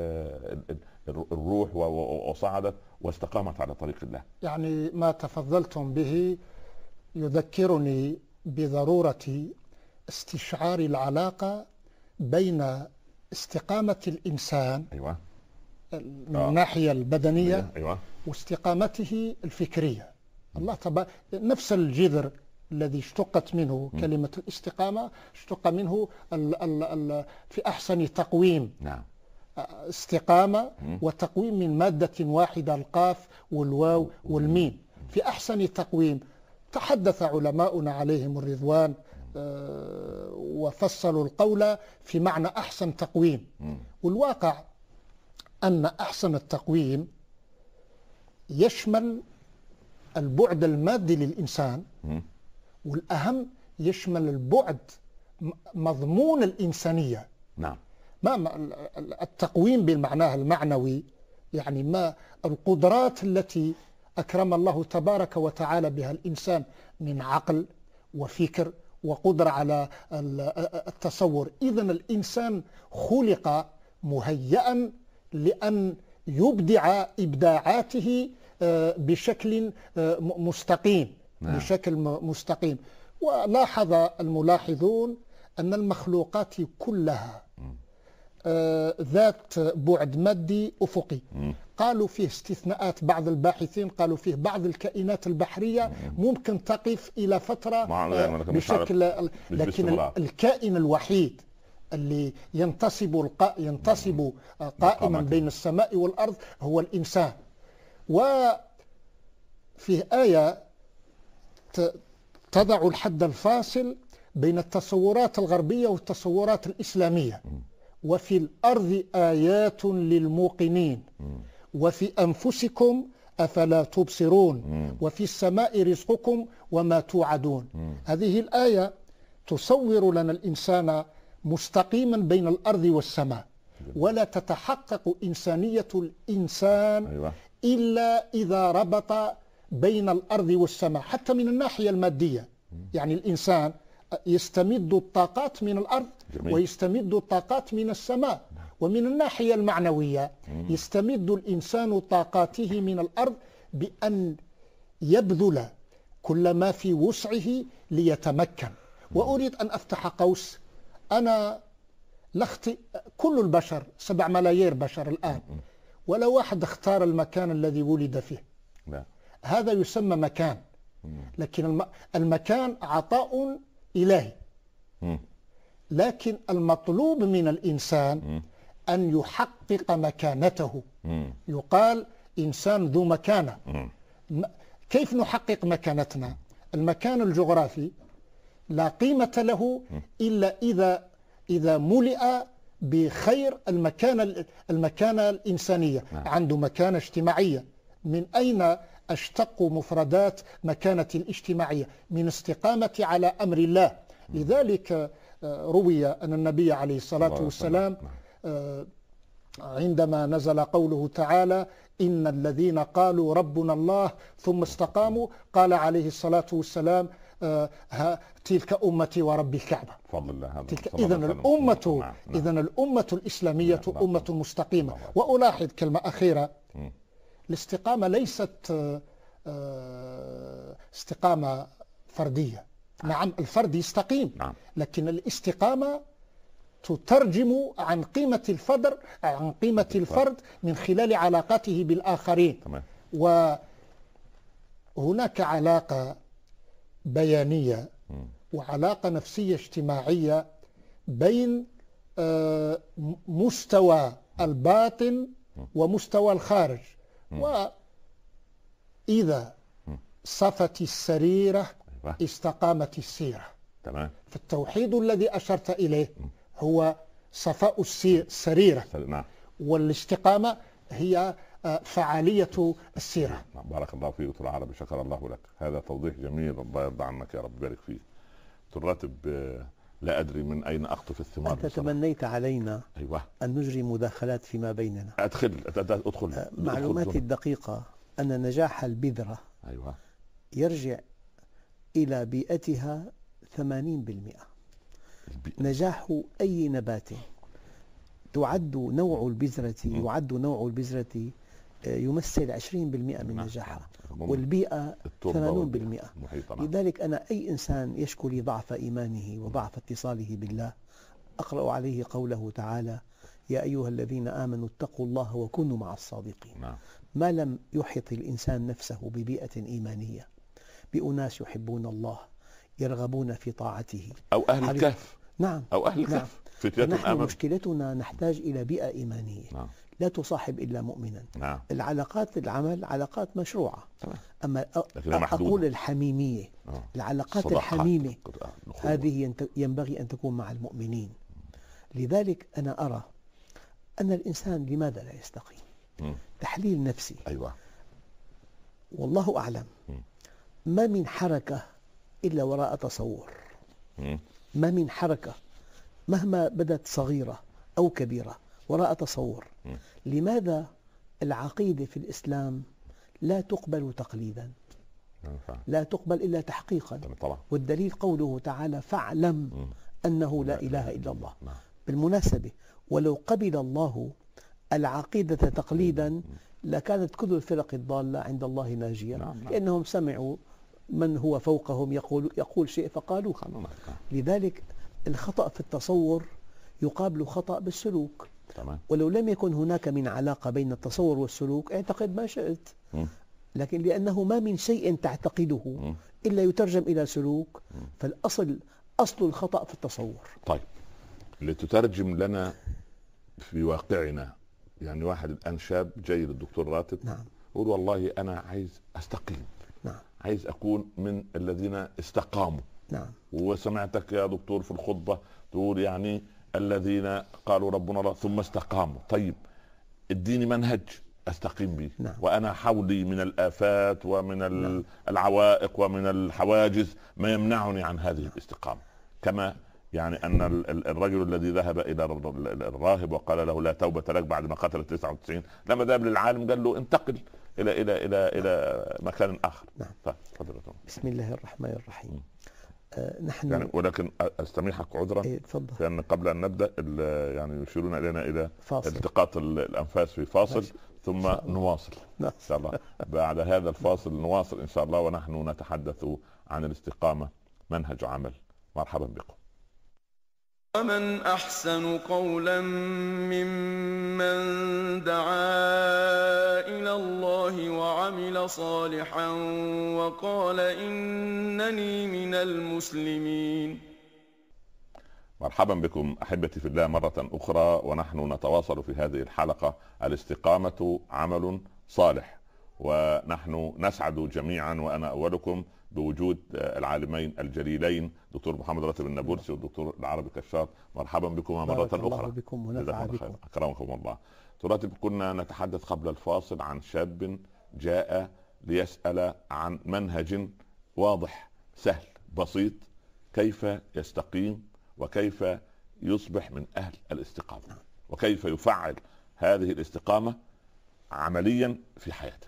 الروح وصعدت واستقامت على طريق الله. يعني ما تفضلتم به يذكرني بضرورة استشعار العلاقة بين استقامة الإنسان أيوة. من آه. الناحية البدنية أيوة. واستقامته الفكرية. الله تبارك نفس الجذر الذي اشتقت منه م. كلمة الاستقامة اشتق منه ال ال ال في أحسن تقويم. نعم. استقامة م. وتقويم من مادة واحدة، القاف والواو والميم، في أحسن تقويم. تحدث علماؤنا عليهم الرضوان أه وفصلوا القول في معنى أحسن تقويم. م. والواقع أن أحسن التقويم يشمل البعد المادي للإنسان، م. والأهم يشمل البعد مضمون الإنسانية. نعم. ما التقويم بالمعنى المعنوي يعني ما القدرات التي أكرم الله تبارك وتعالى بها الإنسان من عقل وفكر وقدرة على التصور. إذن الإنسان خلق مهيئا لأن يبدع إبداعاته بشكل مستقيم. نعم. بشكل مستقيم. ولاحظ الملاحظون أن المخلوقات كلها ذات بعد مادي أفقي. قالوا فيه استثناءات، بعض الباحثين قالوا فيه بعض الكائنات البحرية ممكن تقف إلى فترة بشكل، لكن الكائن الوحيد اللي ينتصب الق... ينتصب قائما بين السماء والأرض هو الإنسان. وفيه آية تضع الحد الفاصل بين التصورات الغربية والتصورات الإسلامية: وفي الأرض آيات للموقنين وفي أنفسكم أفلا تبصرون وفي السماء رزقكم وما توعدون. هذه الآية تصور لنا الإنسان مستقيما بين الأرض والسماء، ولا تتحقق إنسانية الإنسان إلا إذا ربط بين الأرض والسماء، حتى من الناحية المادية. يعني الإنسان يستمد الطاقات من الأرض ويستمد الطاقات من السماء. ومن الناحية المعنوية يستمد الإنسان طاقاته من الأرض بأن يبذل كل ما في وسعه ليتمكن. وأريد أن أفتح قوس، أنا لخت كل البشر سبع ملايير بشر الآن، ولا واحد اختار المكان الذي ولد فيه. هذا يسمى مكان، لكن المكان عطاء إلهي، لكن المطلوب من الإنسان أن يحقق مكانته. يقال إنسان ذو مكانة. كيف نحقق مكانتنا؟ المكان الجغرافي لا قيمة له إلا إذا إذا ملئ بخير المكانة المكانة الإنسانية. عنده مكانة اجتماعية. من أين أشتق مفردات مكانة الاجتماعية؟ من استقامة على أمر الله. لذلك روي أن النبي عليه الصلاة والسلام عندما نزل قوله تعالى إن الذين قالوا ربنا الله ثم استقاموا، قال عليه الصلاة والسلام تلك أمتي ورب الكعبة. إذن الأمة إذن الأمة الإسلامية أمة مستقيمة. وألاحظ كلمة أخيرة، الاستقامة ليست استقامة فردية. نعم الفرد يستقيم، لكن الاستقامة تترجم عن قيمة الفرد عن قيمة الفرد من خلال علاقاته بالآخرين. وهناك علاقة بيانية وعلاقة نفسية اجتماعية بين مستوى الباطن ومستوى الخارج. وإذا صفت السريرة استقامت السيرة. تمام. فالتوحيد الذي أشرت إليه هو صفاء السريرة، والاستقامة هي فعالية السيرة. بارك الله فيك دكتور عربي، شكر الله لك، هذا توضيح جميل، الله يرضى عنك يا رب، بارك فيك. دكتور راتب، لا أدري من أين أقطف الثمار. أنت تمنيت علينا أيوة. أن نجري مداخلات فيما بيننا. أدخل أدخل معلوماتي الدقيقة أن نجاح البذرة أيوة. يرجع إلى بيئتها ثمانين بالمئة. نجاح أي نبات تعد نوع البذرة يعد نوع البذرة يمثل عشرين بالمئة من نجاحها، والبيئة ثمانين بالمئة. لذلك أنا أي إنسان يشكو لي ضعف إيمانه وضعف اتصاله بالله أقرأ عليه قوله تعالى يا أيها الذين آمنوا اتقوا الله وكونوا مع الصادقين. ما لم يحط الإنسان نفسه ببيئة إيمانية بأناس يحبون الله يرغبون في طاعته، أو أهل الكهف. نعم أو أهل الكهف. نعم. نحن مشكلتنا نحتاج إلى بيئة إيمانية. نعم. لا تصاحب إلا مؤمنا. نعم. العلاقات العمل علاقات مشروعة. طبعا. أما أقول الحميمية آه. العلاقات الحميمة هذه ينبغي أن تكون مع المؤمنين. لذلك أنا أرى أن الإنسان لماذا لا يستقيم؟ م. تحليل نفسي. أيوة. والله أعلم. م. ما من حركة إلا وراء تصور. م. ما من حركة مهما بدت صغيرة أو كبيرة وراء تصور. م. لماذا العقيدة في الإسلام لا تقبل تقليدا؟ لا تقبل إلا تحقيقا. طبعا. والدليل قوله تعالى فاعلم م. أنه لا إله إلا الله. م. بالمناسبة ولو قبل الله العقيدة تقليدا لكانت كل الفرق الضالة عند الله ناجية. نعم. لأنهم سمعوا من هو فوقهم يقول, يقول شيء فقالوا. نعم. لذلك الخطأ في التصور يقابل خطأ بالسلوك. تمام. ولو لم يكن هناك من علاقة بين التصور والسلوك اعتقد ما شئت. م. لكن لأنه ما من شيء تعتقده م. إلا يترجم إلى سلوك، م. فالأصل أصل الخطأ في التصور. طيب لتترجم لنا في واقعنا، يعني واحد الآن شاب جاي للدكتور راتب. نعم. يقول والله أنا عايز أستقيم. نعم. عايز أكون من الذين استقاموا. نعم. وسمعتك يا دكتور في الخطبة تقول يعني الذين قالوا ربنا الله ثم استقاموا. طيب اديني منهج استقيم به. نعم. وانا حولي من الآفات ومن نعم. العوائق ومن الحواجز ما يمنعني عن هذه الاستقامة. كما يعني ان الرجل الذي ذهب الى الراهب وقال له لا توبة لك بعد ما قتل تسعة وتسعين، لما ذهب للعالم قال له انتقل الى الى الى الى مكان اخر. نعم. فضل. بسم الله الرحمن الرحيم. آه نحن يعني ولكن استميحك عذرا. إيه تفضل. لان قبل ان نبدا يعني يشيرون الينا الى فاصل. التقاط الانفاس في فاصل ماشي. ثم نواصل ان شاء الله. بعد هذا الفاصل نواصل ان شاء الله، ونحن نتحدث عن الاستقامة منهج عمل. مرحبا بكم. ومن أحسن قولا ممن دعا إلى الله وعمل صالحا وقال إنني من المسلمين. مرحبا بكم أحبتي في الله مرة أخرى، ونحن نتواصل في هذه الحلقة الاستقامة عمل صالح، ونحن نسعد جميعا وأنا أولكم بوجود العالمين الجليلين دكتور محمد راتب النابلسي والدكتور العربي كشاط. مرحبا بكم مرة أخرى. الله بكم ونفع بكم. أكرمكم الله. راتب، كنا نتحدث قبل الفاصل عن شاب جاء ليسأل عن منهج واضح سهل بسيط كيف يستقيم وكيف يصبح من أهل الاستقامة، وكيف يفعل هذه الاستقامة عمليا في حياته.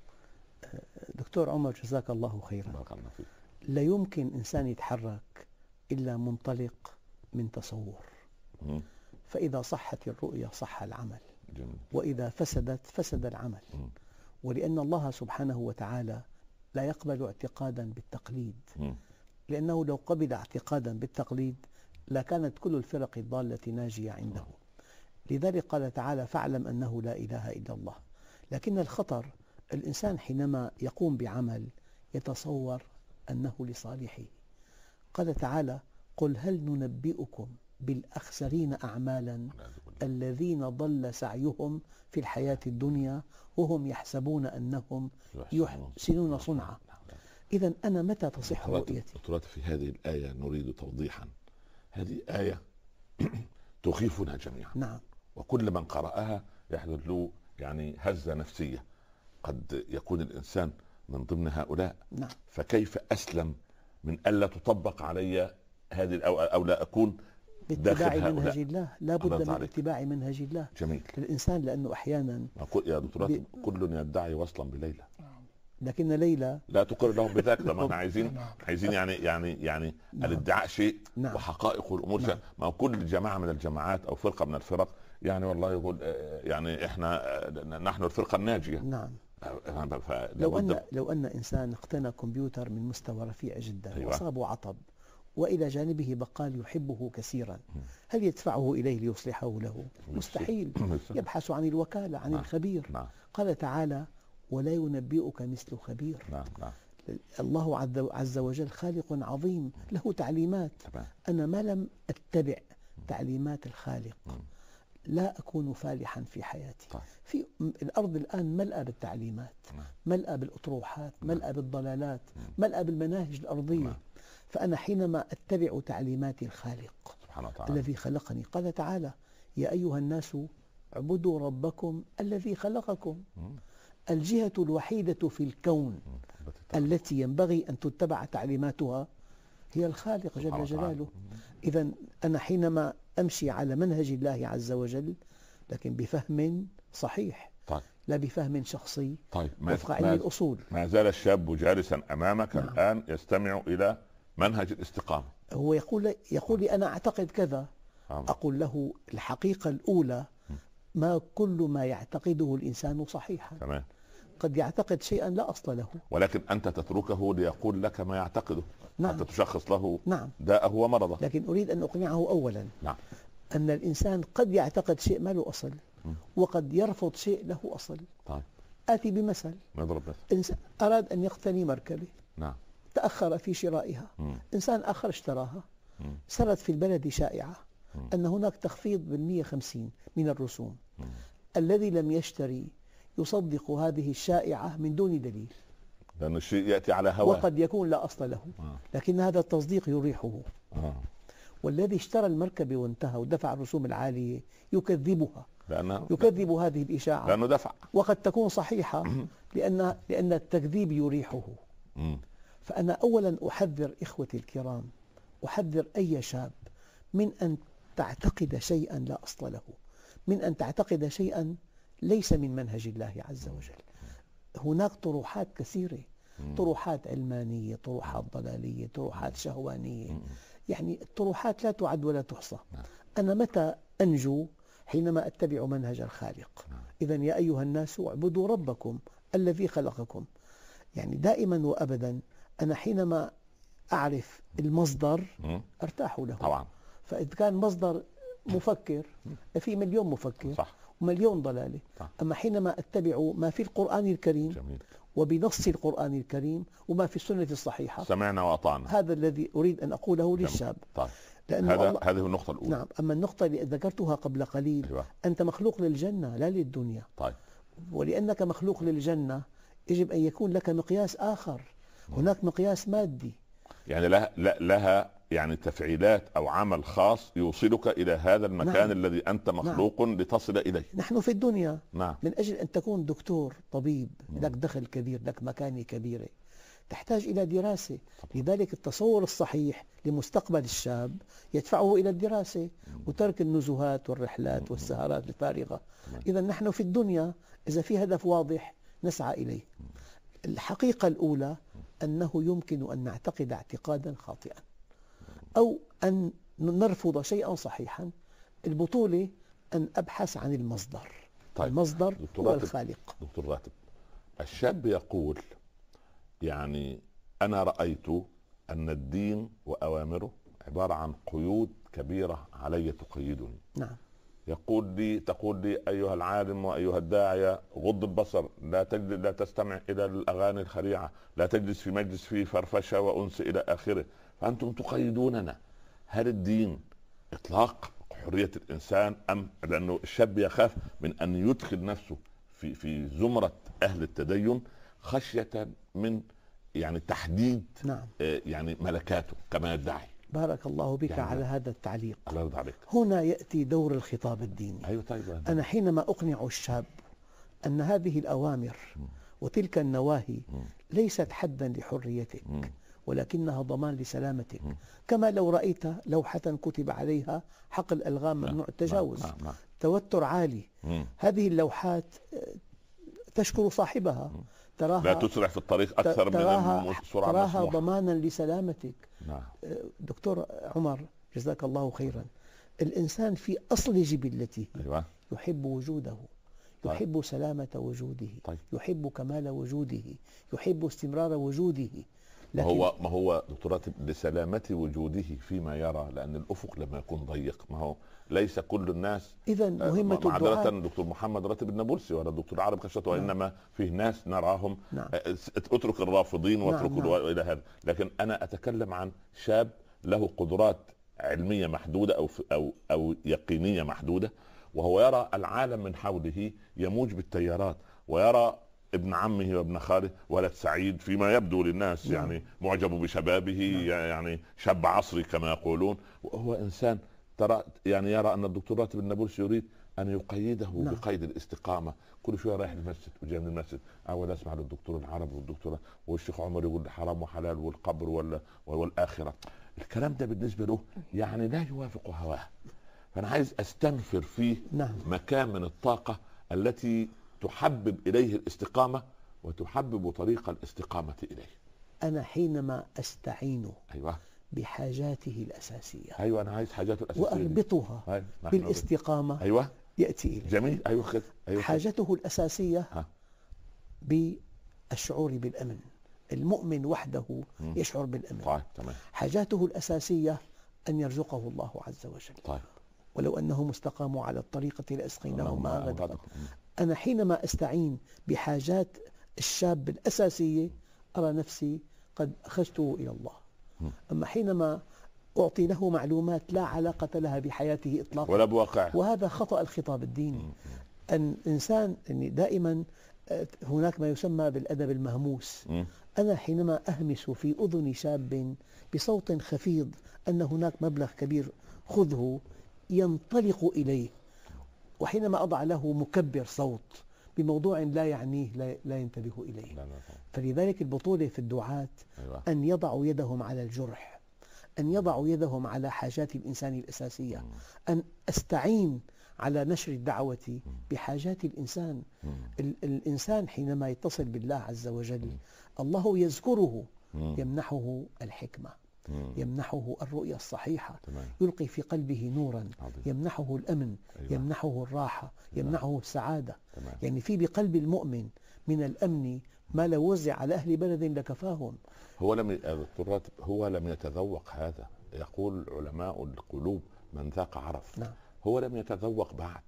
دكتور عمر جزاك الله خيرا. بارك الله فيك. لا يمكن إنسان يتحرك إلا منطلق من تصور. م. فإذا صحت الرؤية صح العمل. جميل. وإذا فسدت فسد العمل. م. ولأن الله سبحانه وتعالى لا يقبل اعتقادا بالتقليد. م. لأنه لو قبل اعتقادا بالتقليد لكانت كل الفرق الضالة ناجية عنده. لذلك قال تعالى فاعلم أنه لا إله إلا الله. لكن الخطر الإنسان حينما يقوم بعمل يتصور أنه لصالحه. قال تعالى قل هل ننبئكم بالأخسرين أعمالا الذين ضل سعيهم في الحياة الدنيا وهم يحسبون أنهم يحسنون صنعا. إذا أنا متى تصح رؤيتي؟ دكتورات، في هذه الآية نريد توضيحا. هذه آية تخيفنا جميعا. نعم. وكل من قرأها يحدث له يعني هزة نفسية، قد يكون الإنسان من ضمن هؤلاء. نعم. فكيف أسلم من ألا تطبق علي هذه أو, أو لا أكون باتباع منهج الله؟ لا بد من اتباع منهج الله. جميل. الإنسان لأنه أحيانا يا دكتورات ب... كل يدعي وصلا بليلى، لكن ليلى لا تقر لهم بذاك. طبعا احنا عايزين عايزين يعني يعني يعني نعم. الادعاء شيء. نعم. وحقائق الامور نعم. ما كل جماعه من الجماعات او فرقه من الفرق يعني والله يقول يعني احنا نحن الفرقه الناجيه. نعم. لو ان لو ان انسان اقتنى كمبيوتر من مستوى رفيع جدا. أيوة. واصابه عطب والى جانبه بقال يحبه كثيرا، هل يدفعه اليه ليصلحه له؟ مستحيل. يبحث عن الوكاله عن نعم. الخبير. نعم. قال تعالى ولا ينبئك مثل خبير. نعم. نعم. الله عز وجل خالق عظيم له تعليمات. أنا ما لم أتبع تعليمات الخالق لا أكون فالحا في حياتي. في الأرض الآن ملأى بالتعليمات، ملأى بالأطروحات، ملأى بالضلالات، ملأى بالمناهج الأرضية. فأنا حينما أتبع تعليمات الخالق الذي خلقني، قال تعالى يا أيها الناس اعبدوا ربكم الذي خلقكم. الجهة الوحيدة في الكون التي ينبغي أن تتبع تعليماتها هي الخالق جل جلاله. إذا أنا حينما أمشي على منهج الله عز وجل لكن بفهم صحيح. طيب. لا بفهم شخصي. طيب. وفق علم الأصول. ما زال الشاب جالسا أمامك نعم. الآن يستمع إلى منهج الاستقامة. هو يقول يقول لي أنا أعتقد كذا. نعم. أقول له الحقيقة الأولى ما كل ما يعتقده الإنسان صحيحا. تمام. قد يعتقد شيئا لا أصل له، ولكن أنت تتركه ليقول لك ما يعتقده. نعم. حتى تشخص له نعم. داءه ومرضه. لكن أريد أن أقنعه أولا نعم. أن الإنسان قد يعتقد شيء ما له أصل م. وقد يرفض شيء له أصل. طيب. آتي بمثل. نضرب مثل. إنسان أراد أن يقتني مركبة. نعم. تأخر في شرائها. م. إنسان آخر اشتراها. م. صارت في البلد شائعة م. أن هناك تخفيض بالمئة وخمسين من الرسوم. م. الذي لم يشتري يصدق هذه الشائعة من دون دليل، لأن الشيء يأتي على هواه وقد يكون لا أصل له. آه. لكن هذا التصديق يريحه. آه. والذي اشترى المركبة وانتهى ودفع الرسوم العالية يكذبها، لأنه يكذب هذه الإشاعة لأنه دفع، وقد تكون صحيحة لأن لأن التكذيب يريحه. م. فأنا أولا أحذر إخوتي الكرام، أحذر أي شاب من أن تعتقد شيئا لا أصل له، من أن تعتقد شيئا ليس من منهج الله عز وجل. هناك طروحات كثيرة، طروحات علمانية، طروحات ضلالية، طروحات شهوانية، يعني الطروحات لا تعد ولا تحصى. أنا متى أنجو؟ حينما أتبع منهج الخالق. إذا يا أيها الناس اعبدوا ربكم الذي خلقكم. يعني دائما وأبدا أنا حينما أعرف المصدر أرتاح له. طبعا. فإذا كان مصدر مفكر في مليون مفكر صح. ومليون ضلالة. صح. أما حينما أتبع ما في القرآن الكريم جميل. وبنص القرآن الكريم وما في السنة الصحيحة سمعنا وأطعنا. هذا الذي أريد أن أقوله للشاب. طيب. لأنه هذا الله... هذه النقطة الأولى. نعم. أما النقطة اللي ذكرتها قبل قليل، أيوة. أنت مخلوق للجنة لا للدنيا. طيب. ولأنك مخلوق للجنة يجب أن يكون لك مقياس آخر. هناك مقياس مادي، يعني لها, لها يعني تفعيلات أو عمل خاص يوصلك إلى هذا المكان. نعم. الذي أنت مخلوق نعم. لتصل إليه. نحن في الدنيا نعم. من أجل أن تكون دكتور طبيب لك دخل كبير، لك مكانة كبيرة، تحتاج إلى دراسة. لذلك التصور الصحيح لمستقبل الشاب يدفعه إلى الدراسة وترك النزهات والرحلات والسهرات الفارغة. إذا نحن في الدنيا إذا في هدف واضح نسعى إليه. الحقيقة الأولى أنه يمكن أن نعتقد اعتقادا خاطئا أو أن نرفض شيئا صحيحا. البطولة أن أبحث عن المصدر. طيب. المصدر هو الخالق. دكتور راتب، الشاب يقول يعني أنا رأيت أن الدين وأوامره عبارة عن قيود كبيرة علي تقيدني. نعم. يقول لي تقول لي أيها العالم وأيها الداعية غض البصر، لا تجلس لا تستمع إلى الأغاني الخليعة، لا تجلس في مجلس فيه فرفشة وأنس إلى آخره، فأنتم تقيدوننا. هل الدين إطلاق حرية الإنسان أم لأنه الشاب يخاف من أن يدخل نفسه في في زمرة أهل التدين خشية من يعني تحديد نعم. آه يعني ملكاته كما يدعي؟ بارك الله بك يعني على هذا التعليق. الله يرضى عليك. هنا يأتي دور الخطاب الديني. أيوة. طيب. أنا حينما أقنع الشاب أن هذه الأوامر وتلك النواهي ليست حدا لحريتك ولكنها ضمان لسلامتك، كما لو رأيت لوحة كتب عليها حقل ألغام ممنوع التجاوز، توتر عالي، من. هذه اللوحات تشكر صاحبها، تراها لا تسرع في الطريق أكثر من السرعة، تراها ضمانا لسلامتك. نعم. دكتور عمر جزاك الله خيرا، الإنسان في أصل جبلته أيوة. يحب وجوده، يحب طيب. سلامة وجوده، طيب. يحب كمال وجوده، يحب استمرار وجوده. لكن ما هو ما هو دكتور لسلامة وجوده فيما يرى، لأن الأفق لما يكون ضيق ما هو ليس كل الناس. إذا مهمة الدعاء الدكتور محمد راتب النابلسي ولا الدكتور عرب خشت، وإنما فيه ناس نراهم. نعم. اترك الرافضين واترك نعم. نعم. إلى هذا. لكن أنا أتكلم عن شاب له قدرات علمية محدودة أو أو أو يقينية محدودة، وهو يرى العالم من حوله يموج بالتيارات، ويرى ابن عمه وابن خاله ولد سعيد فيما يبدو للناس. نعم. يعني معجب بشبابه. نعم. يعني شاب عصري كما يقولون، وهو إنسان ترى يعني يرى أن الدكتور راتب النابلسي يريد أن يقيده. نعم. بقيد الاستقامة. كل شوية رايح المسجد وجاي من المسجد أول أسمع للدكتور العرب والدكتور والشيخ عمر يقول حرام وحلال والقبر ولا والآخرة. الكلام ده بالنسبة له يعني لا يوافق هواه، فأنا عايز أستنفر فيه. نعم. مكان من الطاقة التي تحبب إليه الاستقامة وتحبب طريق الاستقامة إليه. أنا حينما أستعينه أيوة. بحاجاته الأساسية. أيوة أنا عايز حاجاته الأساسية وأربطها أيوة. بالاستقامة. أيوة. يأتي إليه. جميل. أيوة خد. أيوة. حاجته الأساسية ها. بالشعور بالأمن. المؤمن وحده م. يشعر بالأمن. طيب. تمام. حاجاته الأساسية أن يرزقه الله عز وجل. طيب. ولو أنهم استقاموا على الطريقة لأسقيناهم ماء غدقا. أنا حينما أستعين بحاجات الشاب الأساسية أرى نفسي قد أخذته إلى الله. أما حينما أعطي له معلومات لا علاقة لها بحياته إطلاقا ولا بواقع، وهذا خطأ الخطاب الديني. أن إنسان يعني دائما هناك ما يسمى بالأدب المهموس. أنا حينما أهمس في أذن شاب بصوت خفيض أن هناك مبلغ كبير خذه ينطلق إليه، وحينما أضع له مكبر صوت بموضوع لا يعنيه لا, لا ينتبه إليه. لا لا. فلذلك البطولة في الدعاة أيوة. أن يضعوا يدهم على الجرح، أن يضعوا يدهم على حاجات الإنسان الأساسية. مم. أن أستعين على نشر الدعوة بحاجات الإنسان. ال الإنسان حينما يتصل بالله عز وجل مم. الله يذكره، مم. يمنحه الحكمة، مم. يمنحه الرؤية الصحيحة، تمام. يلقي في قلبه نورا، عظيم. يمنحه الأمن، أيوة. يمنحه الراحة، يمنحه أيوة. السعادة، تمام. يعني في بقلب المؤمن من الأمن ما لو وزع على أهل بلد لكفاهم. هو لم هو لم يتذوق هذا. يقول علماء القلوب من ذاق عرف. نعم. هو لم يتذوق بعد.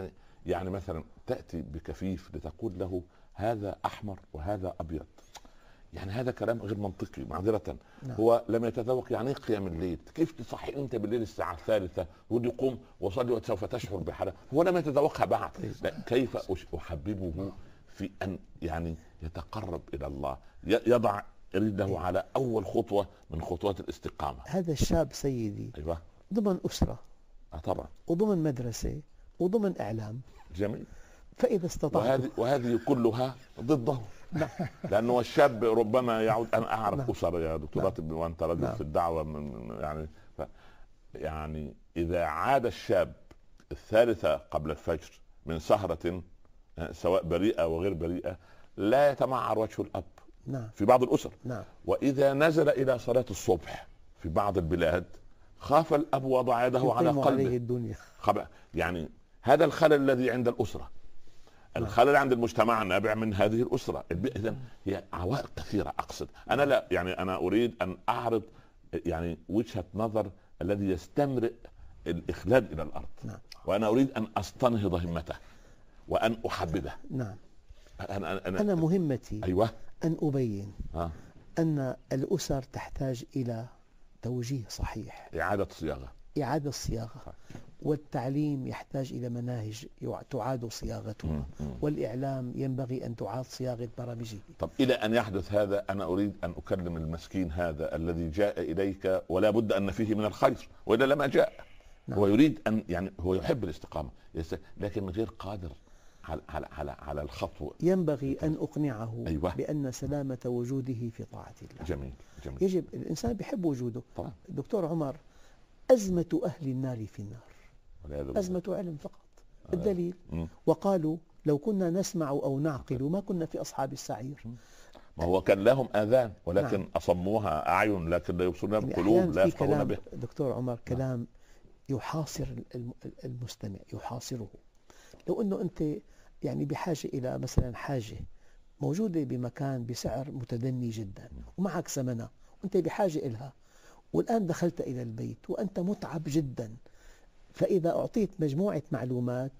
يعني مثلا تأتي بكفيف لتقول له هذا أحمر وهذا أبيض، يعني هذا كلام غير منطقي معذرة. نعم. هو لم يتذوق يعني قيام الليل، كيف تصحي انت بالليل الساعة الثالثة ودي قوم وصلي وسوف تشعر بحالة؟ هو لم يتذوقها بعد. كيف أحببه في أن يعني يتقرب إلى الله، يضع رجله على أول خطوة من خطوات الاستقامة؟ هذا الشاب سيدي أيوة. ضمن أسرة آه طبعا، وضمن مدرسة وضمن إعلام. جميل. فإذا استطعت وهذه وهذه كلها ضده. نعم. لأنه الشاب ربما يعود. أنا أعرف نعم. أسر يا دكتور راتب، نعم. وأنت رجل نعم. في الدعوة من يعني ف يعني إذا عاد الشاب الثالثة قبل الفجر من سهرة سواء بريئة وغير بريئة لا يتمعر وجه الأب. نعم. في بعض الأسر. نعم. وإذا نزل إلى صلاة الصبح في بعض البلاد خاف الأب وضع يده على قلبه. الدنيا. يعني هذا الخلل الذي عند الأسرة، الخلل عند المجتمع نابع من هذه الأسرة. إذن هي عوائق كثيرة. أقصد أنا لا يعني أنا أريد أن أعرض يعني وجهة نظر الذي يستمرئ الإخلاد إلى الأرض. نعم. وأنا أريد أن أستنهض همته وأن أحببه. نعم. أنا, أنا, أنا مهمتي أيوة. أن أبين آه. أن الأسر تحتاج إلى توجيه صحيح، إعادة صياغة، إعادة صياغة، والتعليم يحتاج إلى مناهج تعاد صياغتها، والإعلام ينبغي أن تعاد صياغة برامجه. طب إلى أن يحدث هذا أنا أريد أن أكلم المسكين هذا الذي جاء إليك ولا بد أن فيه من الخير وإلا لما جاء. نعم. هو يريد أن يعني هو يحب الاستقامة لكن غير قادر على على على, على الخطوة. ينبغي أن أقنعه. أيوة. بأن سلامة وجوده في طاعة الله. جميل. جميل. يجب الإنسان بيحب وجوده. طبعا. دكتور عمر، أزمة أهل النار في النار أزمة علم فقط. الدليل وقالوا لو كنا نسمع أو نعقل ما كنا في أصحاب السعير. ما هو كان لهم آذان ولكن نعم. أصموها أعين لكن لا يبصرون يعني بقلوب لا يفقهون به. دكتور عمر كلام يحاصر المستمع، يحاصره. لو أنه أنت يعني بحاجة إلى مثلا حاجة موجودة بمكان بسعر متدني جدا ومعك ثمنها وأنت بحاجة إلها، والآن دخلت إلى البيت وأنت متعب جدا، فإذا أعطيت مجموعة معلومات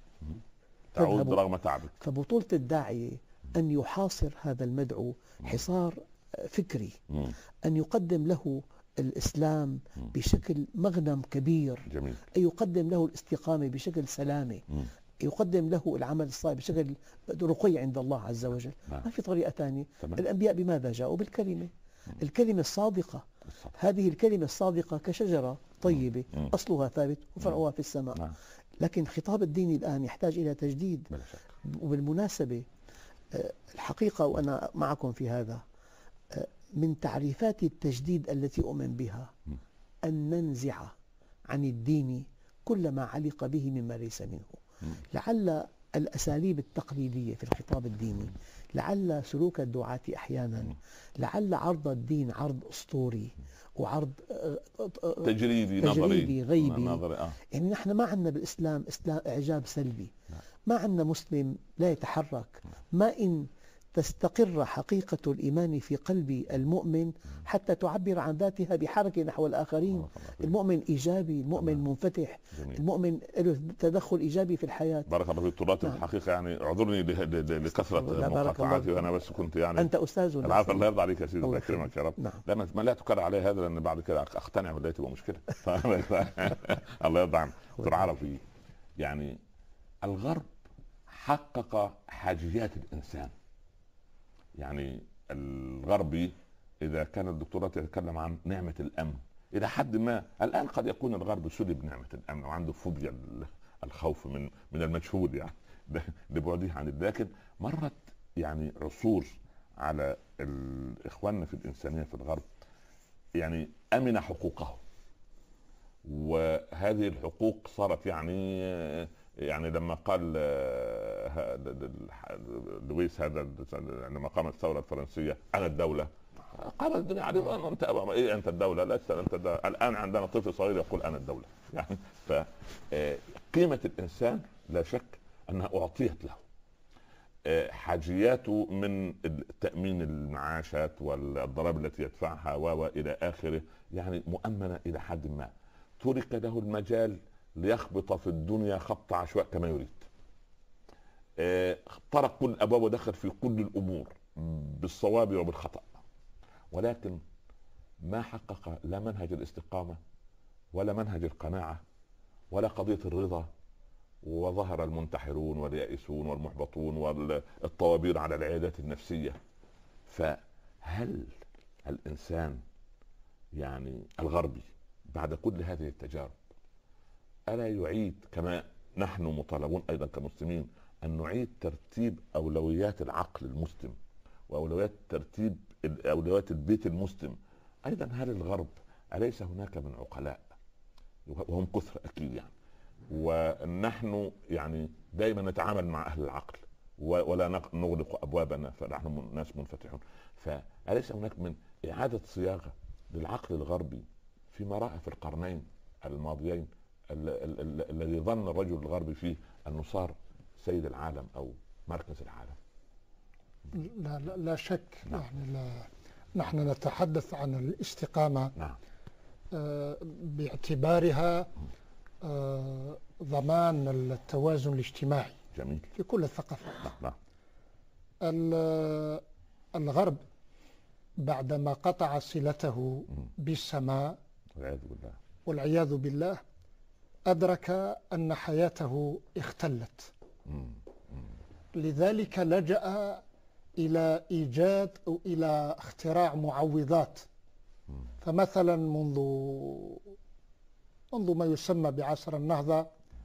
تعود رغم تعبك. فبطولة الداعية أن يحاصر هذا المدعو حصار فكري، أن يقدم له الإسلام بشكل مغنم كبير. جميل. أن يقدم له الاستقامة بشكل سلامة، يقدم له العمل الصالح بشكل رقي عند الله عز وجل. نعم. ما في طريقة ثانية. تمام. الأنبياء بماذا جاءوا؟ بالكلمة، الكلمة الصادقة. الصدق. هذه الكلمة الصادقة كشجرة طيبة مم. أصلها ثابت وفرعها في السماء. نعم. لكن خطاب الدين الآن يحتاج إلى تجديد. وبالمناسبة الحقيقة وأنا معكم في هذا، من تعريفات التجديد التي أؤمن بها أن ننزع عن الدين كل ما علق به مما ليس منه. لعل الأساليب التقليدية في الخطاب الديني، لعل سلوك الدعاة أحيانا، لعل عرض الدين عرض أسطوري وعرض تجريدي, تجريدي غيبي. نظري. آه. يعني نحن ما عندنا بالإسلام إسلام إعجاب سلبي. ما عندنا مسلم لا يتحرك ما إن تستقر حقيقة الإيمان في قلب المؤمن حتى تعبر عن ذاتها بحركة نحو الآخرين. المؤمن إيجابي، المؤمن منفتح، المؤمن له تدخل إيجابي في الحياة. بارك الله في التراث. الحقيقة يعني اعذرني لكثرة مقاطعاتي وأنا بس كنت يعني أنت أستاذ. العافية الله يرضى عليك يا سيدي، الله يكرمك يا رب. نعم. لا ما لا تكرر علي هذا لأن بعد كده أقتنع ولا تبقى مشكلة. الله يرضى عنك. دكتور عرفي، يعني الغرب حقق حاجيات الإنسان. يعني الغربي إذا كان الدكتوراه يتكلم عن نعمة الأمن إلى حد ما، الآن قد يكون الغرب سلب نعمة الأمن وعنده فوبيا الخوف من من المجهول يعني لبعده عن الله. لكن مرت يعني عصور على إخواننا في الإنسانية في الغرب يعني أمن حقوقه، وهذه الحقوق صارت يعني يعني لما قال لويس هذا لما قامت الثورة الفرنسية أنا الدولة، قامت الدنيا عليه أنت إيه أنت الدولة؟ لا أنت الدولة. الآن عندنا طفل صغير يقول أنا الدولة. يعني فقيمة الإنسان لا شك أنها أعطيت له، حاجياته من تأمين المعاشات والضرائب التي يدفعها وإلى آخره يعني مؤمنة إلى حد ما. ترك له المجال ليخبط في الدنيا خبط عشواء كما يريد. اه طرق كل الابواب ودخل في كل الامور بالصواب وبالخطأ، ولكن ما حقق لا منهج الاستقامة ولا منهج القناعة ولا قضية الرضا، وظهر المنتحرون واليائسون والمحبطون والطوابير على العيادات النفسية. فهل الإنسان يعني الغربي بعد كل هذه التجارب ألا يعيد، كما نحن مطالبون أيضا كمسلمين أن نعيد ترتيب أولويات العقل المسلم وأولويات ترتيب أولويات البيت المسلم أيضا؟ هل الغرب أليس هناك من عقلاء وهم كثر أكيد يعني، ونحن يعني دائما نتعامل مع أهل العقل ولا نغلق أبوابنا فنحن ناس منفتحون، فأليس هناك من إعادة صياغة للعقل الغربي فيما رأى في القرنين الماضيين الذي ظن الرجل الغربي فيه أنه صار سيد العالم أو مركز العالم؟ لا, لا, لا شك. نعم. يعني لا نحن نتحدث عن الاستقامة. نعم. آه باعتبارها آه ضمان التوازن الاجتماعي. جميل. في كل الثقافات. نعم. الغرب بعدما قطع صلته بالسماء والعياذ بالله والعياذ بالله أدرك أن حياته اختلت. مم. لذلك لجأ إلى إيجاد أو إلى اختراع معوضات. فمثلا منذ منذ ما يسمى بعصر النهضة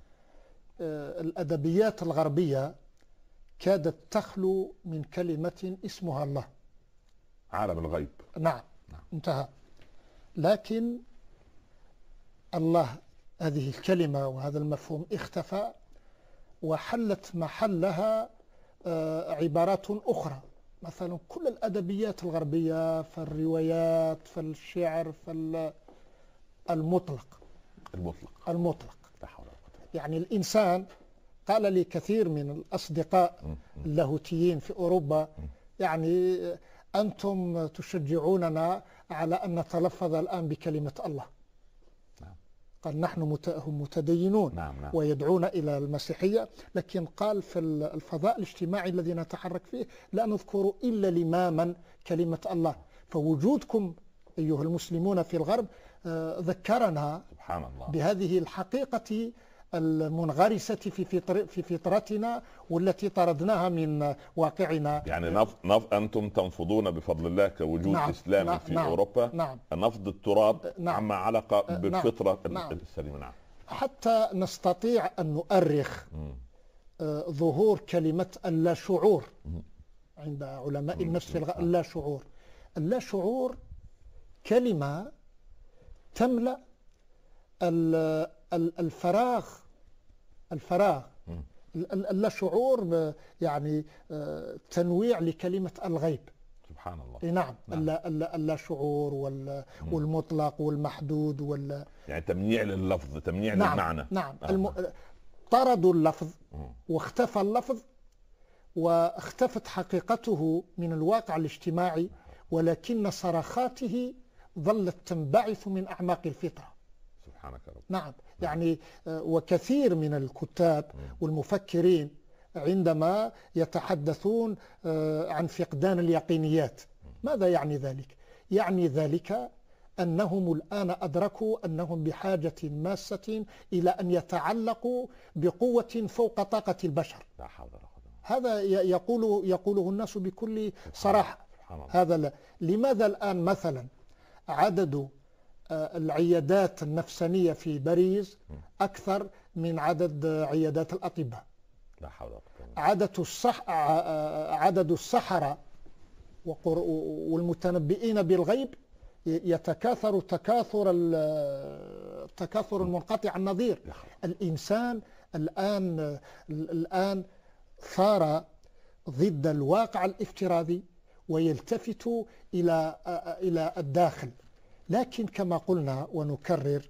الأدبيات الغربية كادت تخلو من كلمة اسمها الله، عالم الغيب. نعم. نعم. انتهى. لكن الله هذه الكلمة وهذا المفهوم اختفى، وحلت محلها عبارات أخرى. مثلا كل الأدبيات الغربية، في الروايات، في الشعر، في المطلق المطلق المطلق يعني الإنسان قال لي كثير من الأصدقاء اللاهوتيين في أوروبا يعني أنتم تشجعوننا على أن نتلفظ الآن بكلمة الله. نعم. قال نحن هم متدينون. نعم. نعم. ويدعون إلى المسيحية، لكن قال في الفضاء الاجتماعي الذي نتحرك فيه لا نذكر إلا لماما كلمة الله. فوجودكم أيها المسلمون في الغرب ذكرنا سبحان الله بهذه الحقيقة المنغرسة في فطر في فطرتنا والتي طردناها من واقعنا. يعني نف... نف... أنتم تنفضون بفضل الله كوجود نعم. إسلامي نعم. في نعم. أوروبا. نعم. نفض التراب. نعم. عما علق بالفطرة. نعم. السليمة. نعم. حتى نستطيع أن نؤرخ آه ظهور كلمة اللا شعور عند علماء النفس في الغ... اللا شعور. اللا شعور كلمة تملأ الفراغ الفراغ اللا شعور، يعني تنويع لكلمة الغيب. سبحان الله. نعم. اللا اللا شعور والمطلق والمحدود وال يعني تمنيع لللفظ، تمنيع نعم. للمعنى. نعم. الم... طردوا اللفظ واختفى اللفظ واختفت حقيقته من الواقع الاجتماعي، ولكن صرخاته ظلت تنبعث من أعماق الفطرة. سبحانك رب. نعم. يعني وكثير من الكتاب والمفكرين عندما يتحدثون عن فقدان اليقينيات، ماذا يعني ذلك؟ يعني ذلك أنهم الآن أدركوا أنهم بحاجة ماسة إلى أن يتعلقوا بقوة فوق طاقة البشر. لا حول ولا قوة. هذا يقول يقوله الناس بكل صراحة. هذا لا. لماذا الآن مثلا عدد العيادات النفسانية في باريس أكثر من عدد عيادات الأطباء؟ لا حول ولا قوة. عدد الصح عدد السحرة والمتنبئين بالغيب يتكاثر تكاثر التكاثر المنقطع النظير. الإنسان الآن الآن صار ضد الواقع الافتراضي ويلتفت إلى إلى الداخل. لكن كما قلنا ونكرر،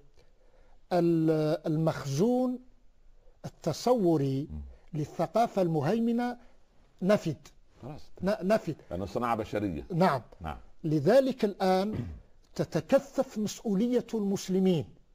المخزون التصوري للثقافة المهيمنة نفد نفد لأنه صناعة بشرية. نعم. نعم. لذلك الآن تتكثف مسؤولية المسلمين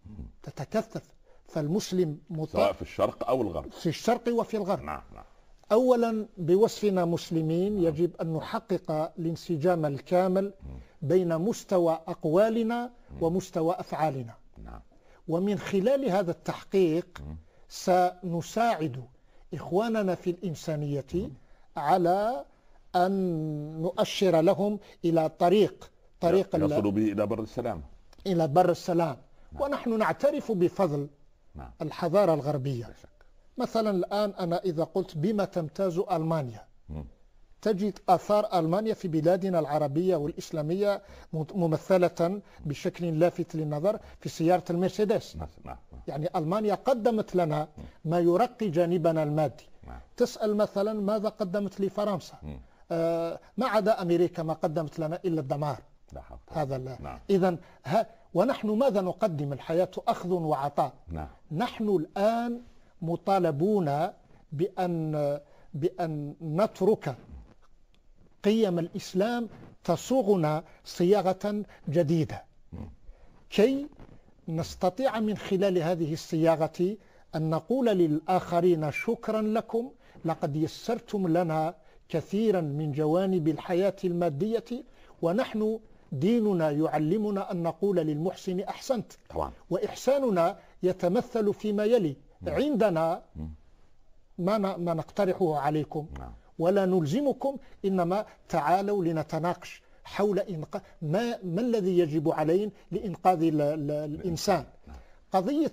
تتكثف. فالمسلم سواء في الشرق أو الغرب. في الشرق وفي الغرب. نعم نعم. أولا بوصفنا مسلمين يجب أن نحقق الانسجام الكامل بين مستوى أقوالنا ومستوى أفعالنا. نعم. ومن خلال هذا التحقيق سنساعد إخواننا في الإنسانية على أن نؤشر لهم إلى طريق طريق يصل به إلى بر السلام إلى بر السلام. نعم. ونحن نعترف بفضل نعم. الحضارة الغربية. مثلا الآن أنا إذا قلت بما تمتاز ألمانيا م. تجد آثار ألمانيا في بلادنا العربية والإسلامية ممثلة بشكل لافت للنظر في سيارة المرسيدس. نعم. يعني ألمانيا قدمت لنا ما يرقي جانبنا المادي. نعم. تسأل مثلا ماذا قدمت لفرنسا؟ آه ما عدا أمريكا ما قدمت لنا إلا الدمار. هذا نعم. إذن ونحن ماذا نقدم؟ الحياة أخذ وعطاء. نعم. نحن الآن مطالبون بأن بأن نترك قيم الإسلام تصوغنا صياغة جديدة كي نستطيع من خلال هذه الصياغة أن نقول للآخرين شكرا لكم، لقد يسرتم لنا كثيرا من جوانب الحياة المادية، ونحن ديننا يعلمنا أن نقول للمحسن أحسنت. طبعا. وإحساننا يتمثل فيما يلي: عندنا ما ما نقترحه عليكم ولا نلزمكم، إنما تعالوا لنتناقش حول إنقاذ ما, ما الذي يجب علينا لإنقاذ ال ال الإنسان. قضية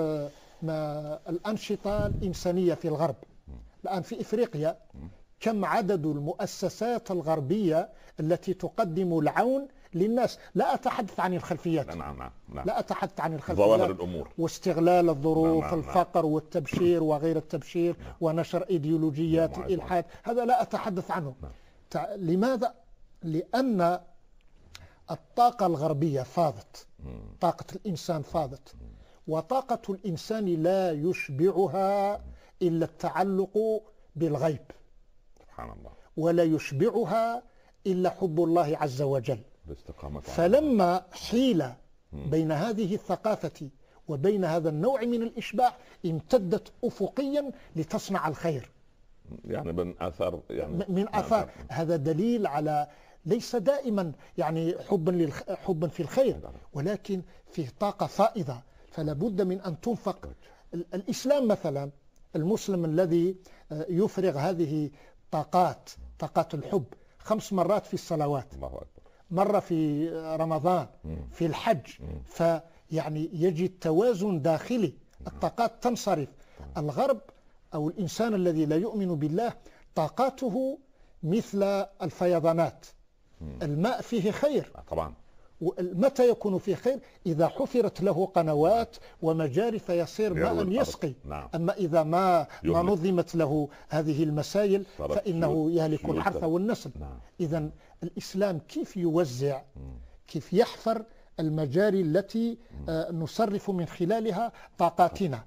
الأنشطة الإنسانية في الغرب الآن في إفريقيا، كم عدد المؤسسات الغربية التي تقدم العون للناس؟ لا أتحدث عن الخلفيات. نعم نعم نعم. لا أتحدث عن الخلفيات، ظواهر الأمور واستغلال الظروف. نعم نعم الفقر والتبشير وغير التبشير. نعم. ونشر إيديولوجيات نعم. الإلحاد، هذا لا أتحدث عنه. نعم. لماذا؟ لأن الطاقة الغربية فاضت، طاقة الإنسان فاضت، وطاقة الإنسان لا يشبعها إلا التعلق بالغيب، سبحان الله، ولا يشبعها إلا حب الله عز وجل. فلما حيل بين هذه الثقافة وبين هذا النوع من الإشباع امتدت أفقيا لتصنع الخير. يعني من آثار يعني من آثار هذا دليل على ليس دائما يعني حبا حبا في الخير، ولكن فيه طاقة فائضة، فلا بد من أن تنفق. الإسلام مثلا، المسلم الذي يفرغ هذه طاقات طاقات الحب خمس مرات في الصلوات، الله أكبر، مرة في رمضان، في الحج، فيعني يجد توازن داخلي، الطاقات تنصرف. الغرب أو الإنسان الذي لا يؤمن بالله طاقاته مثل الفيضانات، الماء فيه خير طبعا. متى يكون فيه خير؟ إذا حفرت له قنوات ومجاري فيصير ماء يسقي. نعم. أما إذا ما, ما نظمت له هذه المسائل فإنه يهلك الحرث والنسل. نعم. إذن الإسلام كيف يوزع، كيف يحفر المجاري التي آه نصرف من خلالها طاقاتنا،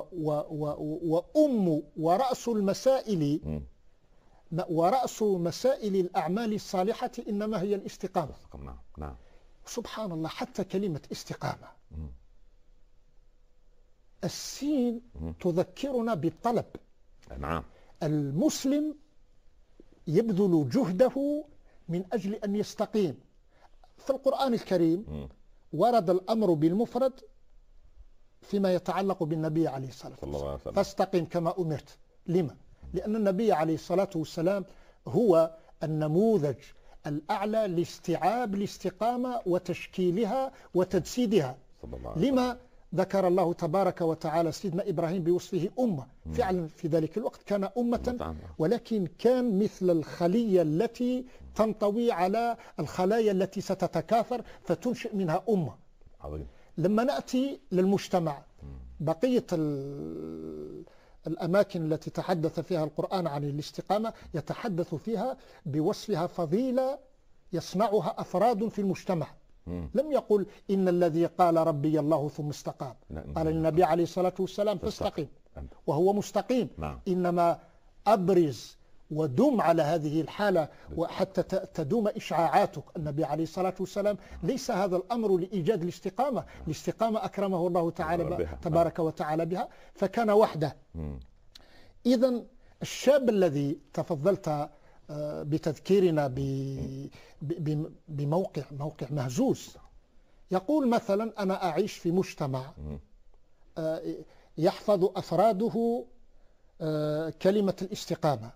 وأم ورأس المسائل ورأس مسائل الأعمال الصالحة إنما هي الاستقامة. نعم نعم. سبحان الله، حتى كلمة استقامة السين تذكرنا بالطلب. نعم. المسلم يبذل جهده من أجل أن يستقيم. في القرآن الكريم ورد الأمر بالمفرد فيما يتعلق بالنبي عليه الصلاة والسلام، فاستقم كما أمرت. لما؟ لأن النبي عليه الصلاة والسلام هو النموذج الأعلى لاستيعاب الاستقامة وتشكيلها وتجسيدها. لما ذكر الله تبارك وتعالى سيدنا إبراهيم بوصفه أمة؟ فعلا في ذلك الوقت كان أمة، ولكن كان مثل الخلية التي تنطوي على الخلايا التي ستتكاثر فتنشئ منها أمة. عظيم. لما نأتي للمجتمع، بقية الأماكن التي تحدث فيها القرآن عن الاستقامة يتحدث فيها بوصفها فضيلة يصنعها أفراد في المجتمع. مم. لم يقل إن الذي قال ربي الله ثم استقام، قال النبي عليه الصلاة والسلام فاستقم وهو مستقيم. نعم. إنما أبرز ودم على هذه الحالة وحتى تدوم إشعاعاتك. النبي عليه الصلاة والسلام ليس هذا الأمر لإيجاد الاستقامة، الاستقامة أكرمه الله تعالى تبارك وتعالى بها، فكان وحده. إذن الشاب الذي تفضلت بتذكيرنا بموقع موقع مهزوز، يقول مثلا أنا أعيش في مجتمع يحفظ أفراده كلمة الاستقامة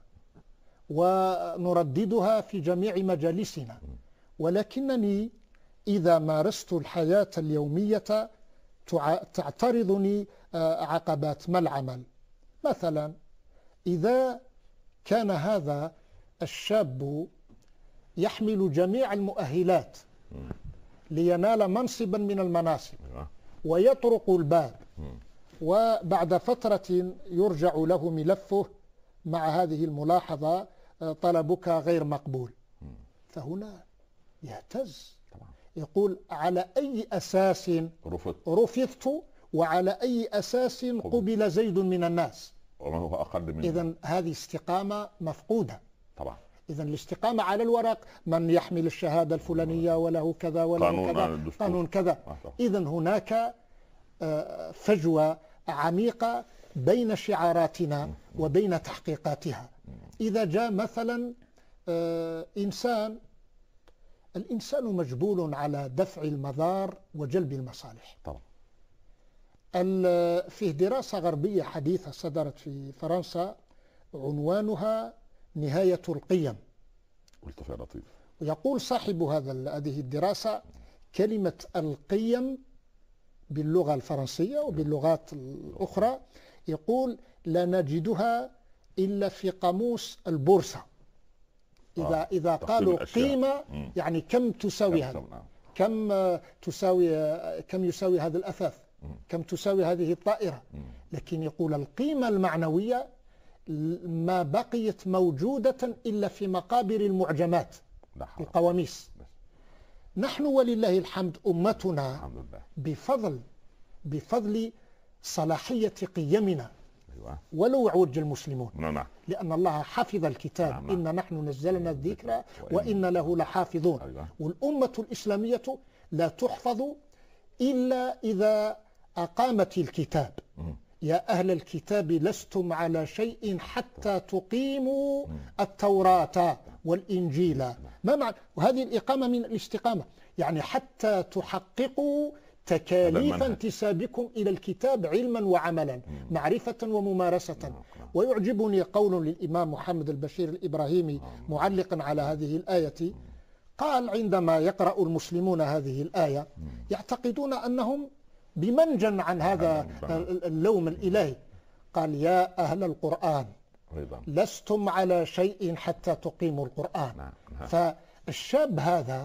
ونرددها في جميع مجالسنا، ولكنني إذا مارست الحياة اليومية تعترضني عقبات. ما العمل؟ مثلا إذا كان هذا الشاب يحمل جميع المؤهلات لينال منصبا من المناصب ويطرق الباب، وبعد فترة يرجع له ملفه مع هذه الملاحظة: طلبك غير مقبول، فهنا يهتز، يقول على أي أساس رفضت وعلى أي أساس قبل زيد من الناس؟ وما هو أقل منه. إذن هذه استقامة مفقودة طبعا. إذن الاستقامة على الورق من يحمل الشهادة الفلانية وله كذا وله قانون كذا قانون كذا. إذن هناك فجوة عميقة بين شعاراتنا وبين تحقيقاتها. إذا جاء مثلا إنسان، الإنسان مجبول على دفع المضار وجلب المصالح. طبعا. فيه دراسة غربية حديثة صدرت في فرنسا عنوانها نهاية القيم. قلت يا لطيف. ويقول صاحب هذا هذه الدراسة: كلمة القيم باللغة الفرنسية وباللغات الأخرى يقول لا نجدها إلا في قاموس البورصة. إذا آه. إذا قالوا قيمة يعني كم تساوي هذا، كم تساوي كم يساوي هذا الأثاث، كم تساوي هذه الطائرة. لكن يقول القيمة المعنوية ما بقيت موجودة إلا في مقابر المعجمات، القواميس. نحن ولله الحمد أمتنا بفضل بفضل صلاحية قيمنا ولو عوج المسلمون، لأن الله حفظ الكتاب: إن نحن نزلنا الذكر وإن له لحافظون. والأمة الإسلامية لا تحفظ إلا إذا أقامت الكتاب. يا أهل الكتاب لستم على شيء حتى تقيموا التوراة والإنجيل. ما معنى؟ وهذه الإقامة من الاستقامة، يعني حتى تحققوا تكاليف انتسابكم إلى الكتاب علما وعملا، معرفة وممارسة. ويعجبني قول للإمام محمد البشير الإبراهيمي معلقا على هذه الآية، قال: عندما يقرأ المسلمون هذه الآية يعتقدون أنهم بمنجا عن هذا اللوم الإلهي. قال: يا أهل القرآن لستم على شيء حتى تقيموا القرآن. فالشاب هذا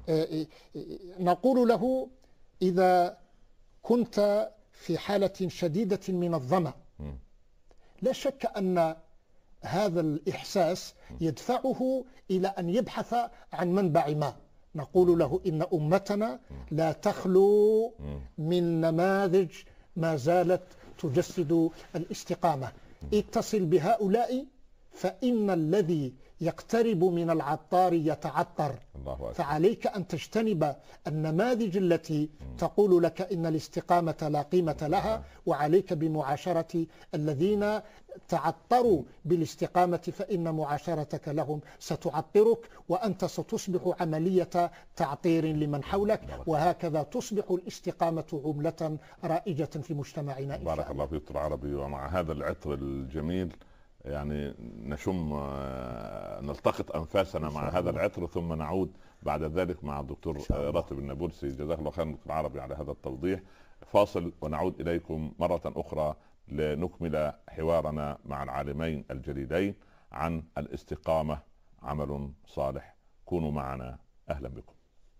نقول له: إذا كنت في حالة شديدة من الظمأ، لا شك أن هذا الإحساس يدفعه إلى أن يبحث عن منبع ماء. نقول له: إن أمتنا لا تخلو من نماذج ما زالت تجسد الاستقامة. اتصل بهؤلاء فإن الذي يقترب من العطار يتعطر. فعليك أن تجتنب النماذج التي تقول لك إن الاستقامة لا قيمة لها، وعليك بمعاشرة الذين تعطروا بالاستقامة، فإن معاشرتك لهم ستعطرك وأنت ستصبح عملية تعطير لمن حولك، وهكذا تصبح الاستقامة عملة رائجة في مجتمعنا. بارك الله فيك دكتور عربي. ومع هذا العطر الجميل يعني نشم نلتقط أنفاسنا مع هذا العطر، ثم نعود بعد ذلك مع الدكتور راتب النابلسي. جزاك الله خيرا دكتور عربي على هذا التوضيح. فاصل ونعود إليكم مرة أخرى لنكمل حوارنا مع العالمين الجليلين عن الاستقامة عمل صالح. كونوا معنا، أهلا بكم.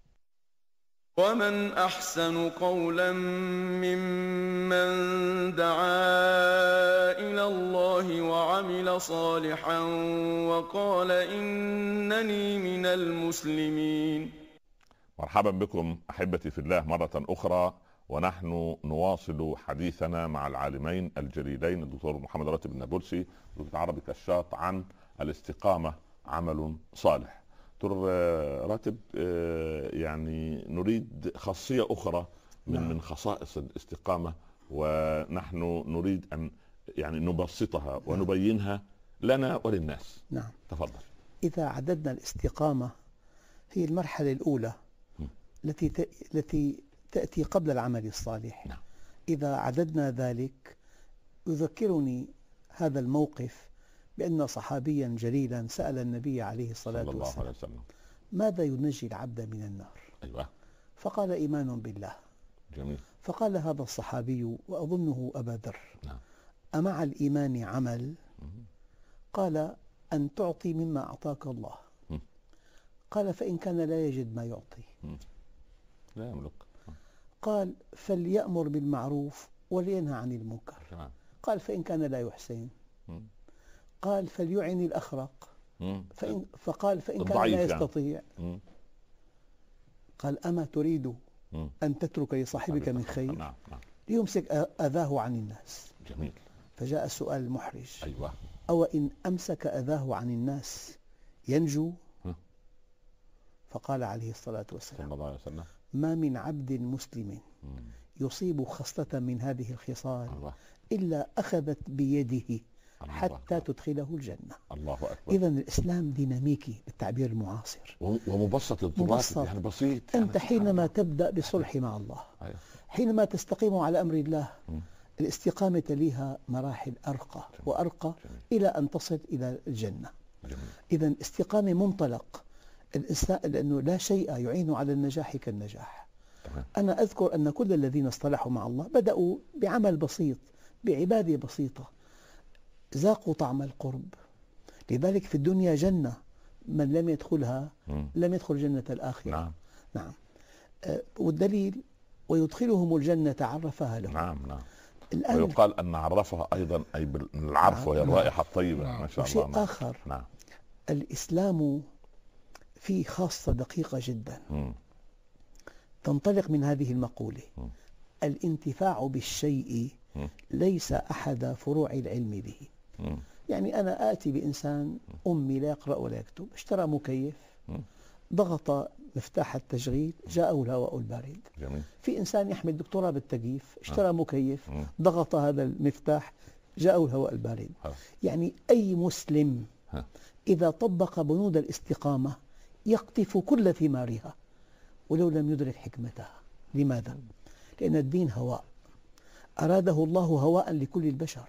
ومن أحسن قولا ممن دعا إلى الله وعمل صالحا وقال إنني من المسلمين. مرحبا بكم أحبتي في الله مرة أخرى، ونحن نواصل حديثنا مع العالمين الجليلين الدكتور محمد راتب النابلسي والدكتور عربي كشاط عن الاستقامة عمل صالح. دكتور راتب، يعني نريد خاصية أخرى من من خصائص الاستقامة، ونحن نريد أن يعني نبسطها ونبينها لنا وللناس. نعم، تفضل. إذا عددنا الاستقامة هي المرحلة الأولى التي التي تأتي قبل العمل الصالح. نعم. إذا عددنا ذلك يذكرني هذا الموقف بأن صحابيا جليلا سأل النبي عليه الصلاة صلى الله والسلام عليه وسلم: ماذا ينجي العبد من النار؟ أيوة. فقال: إيمان بالله. جميل. فقال هذا الصحابي وأظنه أبا ذر: نعم. أمع الإيمان عمل؟ قال: أن تعطي مما أعطاك الله. قال: فإن كان لا يجد ما يعطي؟ لا يملك. قال: فليأمر بالمعروف ولينهى عن المنكر. تمام. قال: فإن كان لا يحسن؟ قال: فليعن الأخرق. فإن فقال: فإن كان لا يستطيع؟ يعني. قال: أما تريد أن تترك لصاحبك من خير؟ نعم. نعم. ليمسك أذاه عن الناس. جميل. فجاء السؤال المحرج: أيوة. أو إن أمسك أذاه عن الناس ينجو؟ فقال عليه الصلاة والسلام: صلى الله عليه وسلم: ما من عبد مسلم يصيب خصلة من هذه الخصال الله. إلا أخذت بيده الله حتى أكبر. تدخله الجنة. الله أكبر. إذا الإسلام ديناميكي بالتعبير المعاصر ومبسط الضباط، يعني بسيط. أنت حينما تبدأ بالصلح مع الله، أيوة. حينما تستقيم على أمر الله، الاستقامة لها مراحل أرقى وأرقى إلى أن تصل إلى الجنة. إذا الاستقامة منطلق الإنسان، لأنه لا شيء يعين على النجاح كالنجاح. تمام. أنا أذكر أن كل الذين اصطلحوا مع الله بدأوا بعمل بسيط، بعبادة بسيطة، ذاقوا طعم القرب. لذلك في الدنيا جنة، من لم يدخلها لم يدخل جنة الآخرة. نعم. نعم. أه والدليل: ويدخلهم الجنة عرفها لهم. نعم. نعم. الآن ويقال أن عرفها أيضا أي بالعرف، وهي الرائحة الطيبة. نعم. ما شاء الله. وشيء نعم. آخر: نعم. الإسلام فيه خاصة دقيقة جدا مم. تنطلق من هذه المقولة: مم. الانتفاع بالشيء مم. ليس أحد فروع العلم به. مم. يعني أنا آتي بإنسان أمي لا يقرأ ولا يكتب، اشترى مكيف، مم. ضغط مفتاح التشغيل، جاءه الهواء البارد. جميل. في إنسان يحمل دكتوراه بالتكييف، اشترى مكيف، مم. ضغط هذا المفتاح، جاءه الهواء البارد. ها. يعني أي مسلم ها. إذا طبق بنود الاستقامة يقطف كل ثمارها ولو لم يدرك حكمتها. لماذا؟ لأن الدين هواء، أراده الله هواء لكل البشر،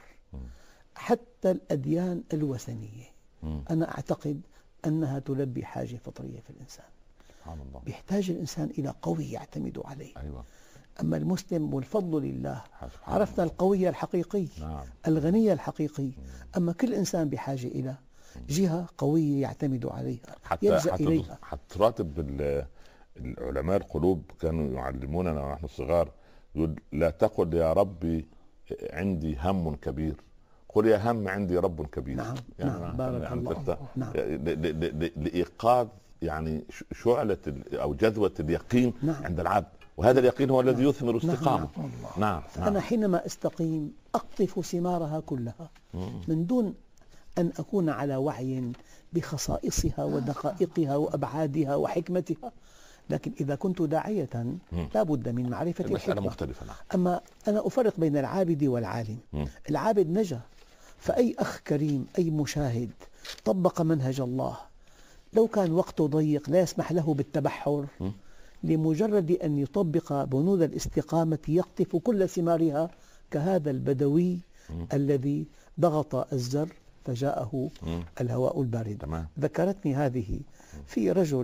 حتى الأديان الوثنية. أنا أعتقد أنها تلبي حاجة فطرية في الإنسان. سبحان الله. يحتاج الإنسان إلى قوي يعتمد عليه. أيوة. أما المسلم والفضل لله، سبحان عرفنا الله. القوي الحقيقي، نعم. الغني الحقيقي. أما كل إنسان بحاجة إلى جهة قوية يعتمد عليها، حتى يلجأ حتى إليها. حتى راتب العلماء القلوب كانوا يعلموننا ونحن صغار، يقول: لا تقل يا ربي عندي هم كبير، قل يا هم عندي رب كبير. نعم. يعني نعم. بارك يعني الله. نعم. لإيقاظ يعني شعلة أو جذوة اليقين. نعم. عند العبد، وهذا اليقين هو الذي يثمر استقامة. نعم. نعم. نعم. أنا حينما أستقيم أقطف ثمارها كلها من دون أن أكون على وعي بخصائصها ودقائقها وأبعادها وحكمتها. لكن إذا كنت داعية لا بد من معرفة الحكمة. مختلفة. نعم. أما أنا أفرق بين العابد والعالم. مم. العابد نجا، فأي أخ كريم، أي مشاهد طبق منهج الله، لو كان وقته ضيق لا يسمح له بالتبحر، مم. لمجرد أن يطبق بنود الاستقامة يقطف كل ثمارها، كهذا البدوي مم. الذي ضغط الزر فجاءه مم. الهواء البارد. تمام. ذكرتني هذه في رجل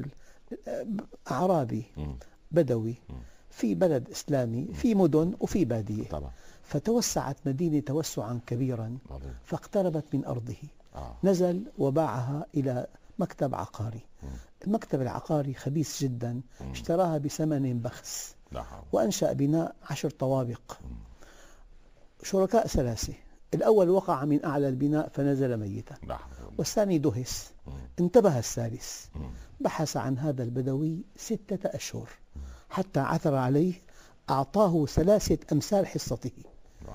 أعرابي مم. بدوي في بلد إسلامي، في مدن وفي بادية، طبعا. فتوسعت مدينة توسعا كبيرا، عظيم. فاقتربت من أرضه. آه. نزل وباعها إلى مكتب عقاري. مم. المكتب العقاري خبيث جدا، مم. اشتراها بثمن بخس لا حول. وأنشأ بناء عشر طوابق. شركاء ثلاثة، الأول وقع من أعلى البناء فنزل ميتا، لا حول. والثاني دهس. مم. انتبه الثالث، مم. بحث عن هذا البدوي ستة أشهر حتى عثر عليه، أعطاه ثلاثة أمثال حصته. آه.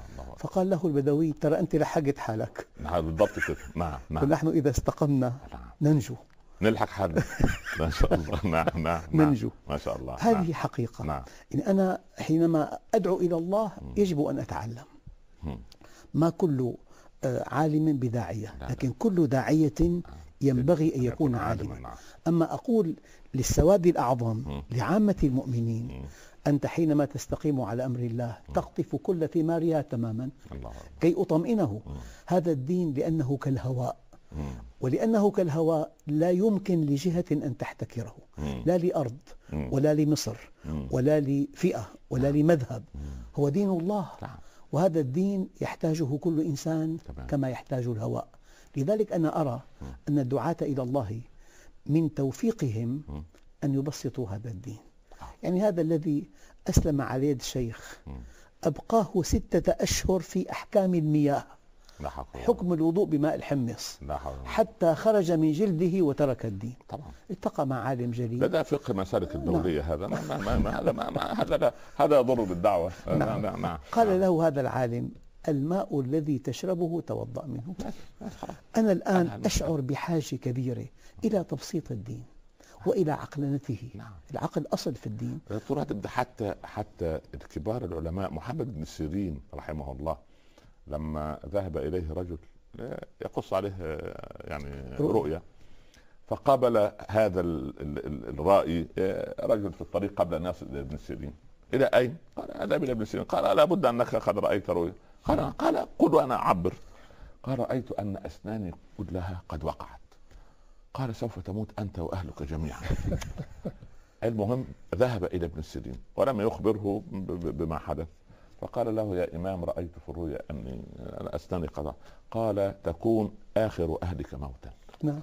الله. فقال له البدوي: ترى أنت لحقت حالك. نعم بالضبط كده. نعم نعم. ونحن إذا استقمنا ننجو، نلحق حالنا. ما شاء الله. نعم نعم ننجو. ما شاء الله. هذه نعم. حقيقة. نعم. إن أنا حينما أدعو إلى الله يجب أن أتعلم. ما كل عالم بداعية، لكن كل داعية ينبغي أن يكون عالما. أما أقول للسواد الأعظم لعامة المؤمنين: أنت حينما تستقيم على أمر الله تقطف كل ثمارها تماما كي أطمئنه. هذا الدين لأنه كالهواء، ولأنه كالهواء لا يمكن لجهة أن تحتكره، لا لأرض ولا لمصر ولا لفئة ولا لمذهب. هو دين الله، وهذا الدين يحتاجه كل إنسان كما يحتاج الهواء. لذلك أنا أرى أن الدعاة إلى الله من توفيقهم أن يبسطوا هذا الدين. يعني هذا الذي أسلم على يد الشيخ أبقاه ستة أشهر في أحكام المياه، حكم الوضوء بماء الحمص، حتى خرج من جلده وترك الدين. طبعا التقى مع عالم جليل. هذا فقه مسالك الدولية. نعم. هذا ما ما ما هذا ما ما هذا هذا يضر بالدعوة. نعم. نعم. نعم. قال نعم. له هذا العالم: الماء الذي تشربه توضأ منه. أنا الآن أشعر بحاجة كبيرة إلى تبسيط الدين وإلى عقلنته. نعم. العقل أصل في الدين. حتى حتى كبار العلماء، محمد بن سيرين رحمه الله، لما ذهب إليه رجل يقص عليه يعني رؤيا، فقابل هذا الرائي رجل في الطريق قبل أن يصل إلى ابن سيرين. إلى أين؟ قال: أذهب إلى ابن سيرين. قال: لا بد أنك قد رأيت رؤيا. قال: قال قل وأنا أعبر. قال: رأيت أن أسناني كلها قد وقعت. قال: سوف تموت أنت وأهلك جميعا. المهم ذهب إلى ابن سيرين ولم يخبره بما حدث، فقال له: يا إمام، رأيت في الرؤيا أني أسناني قد. قال: تكون آخر أهلك موتا. نعم.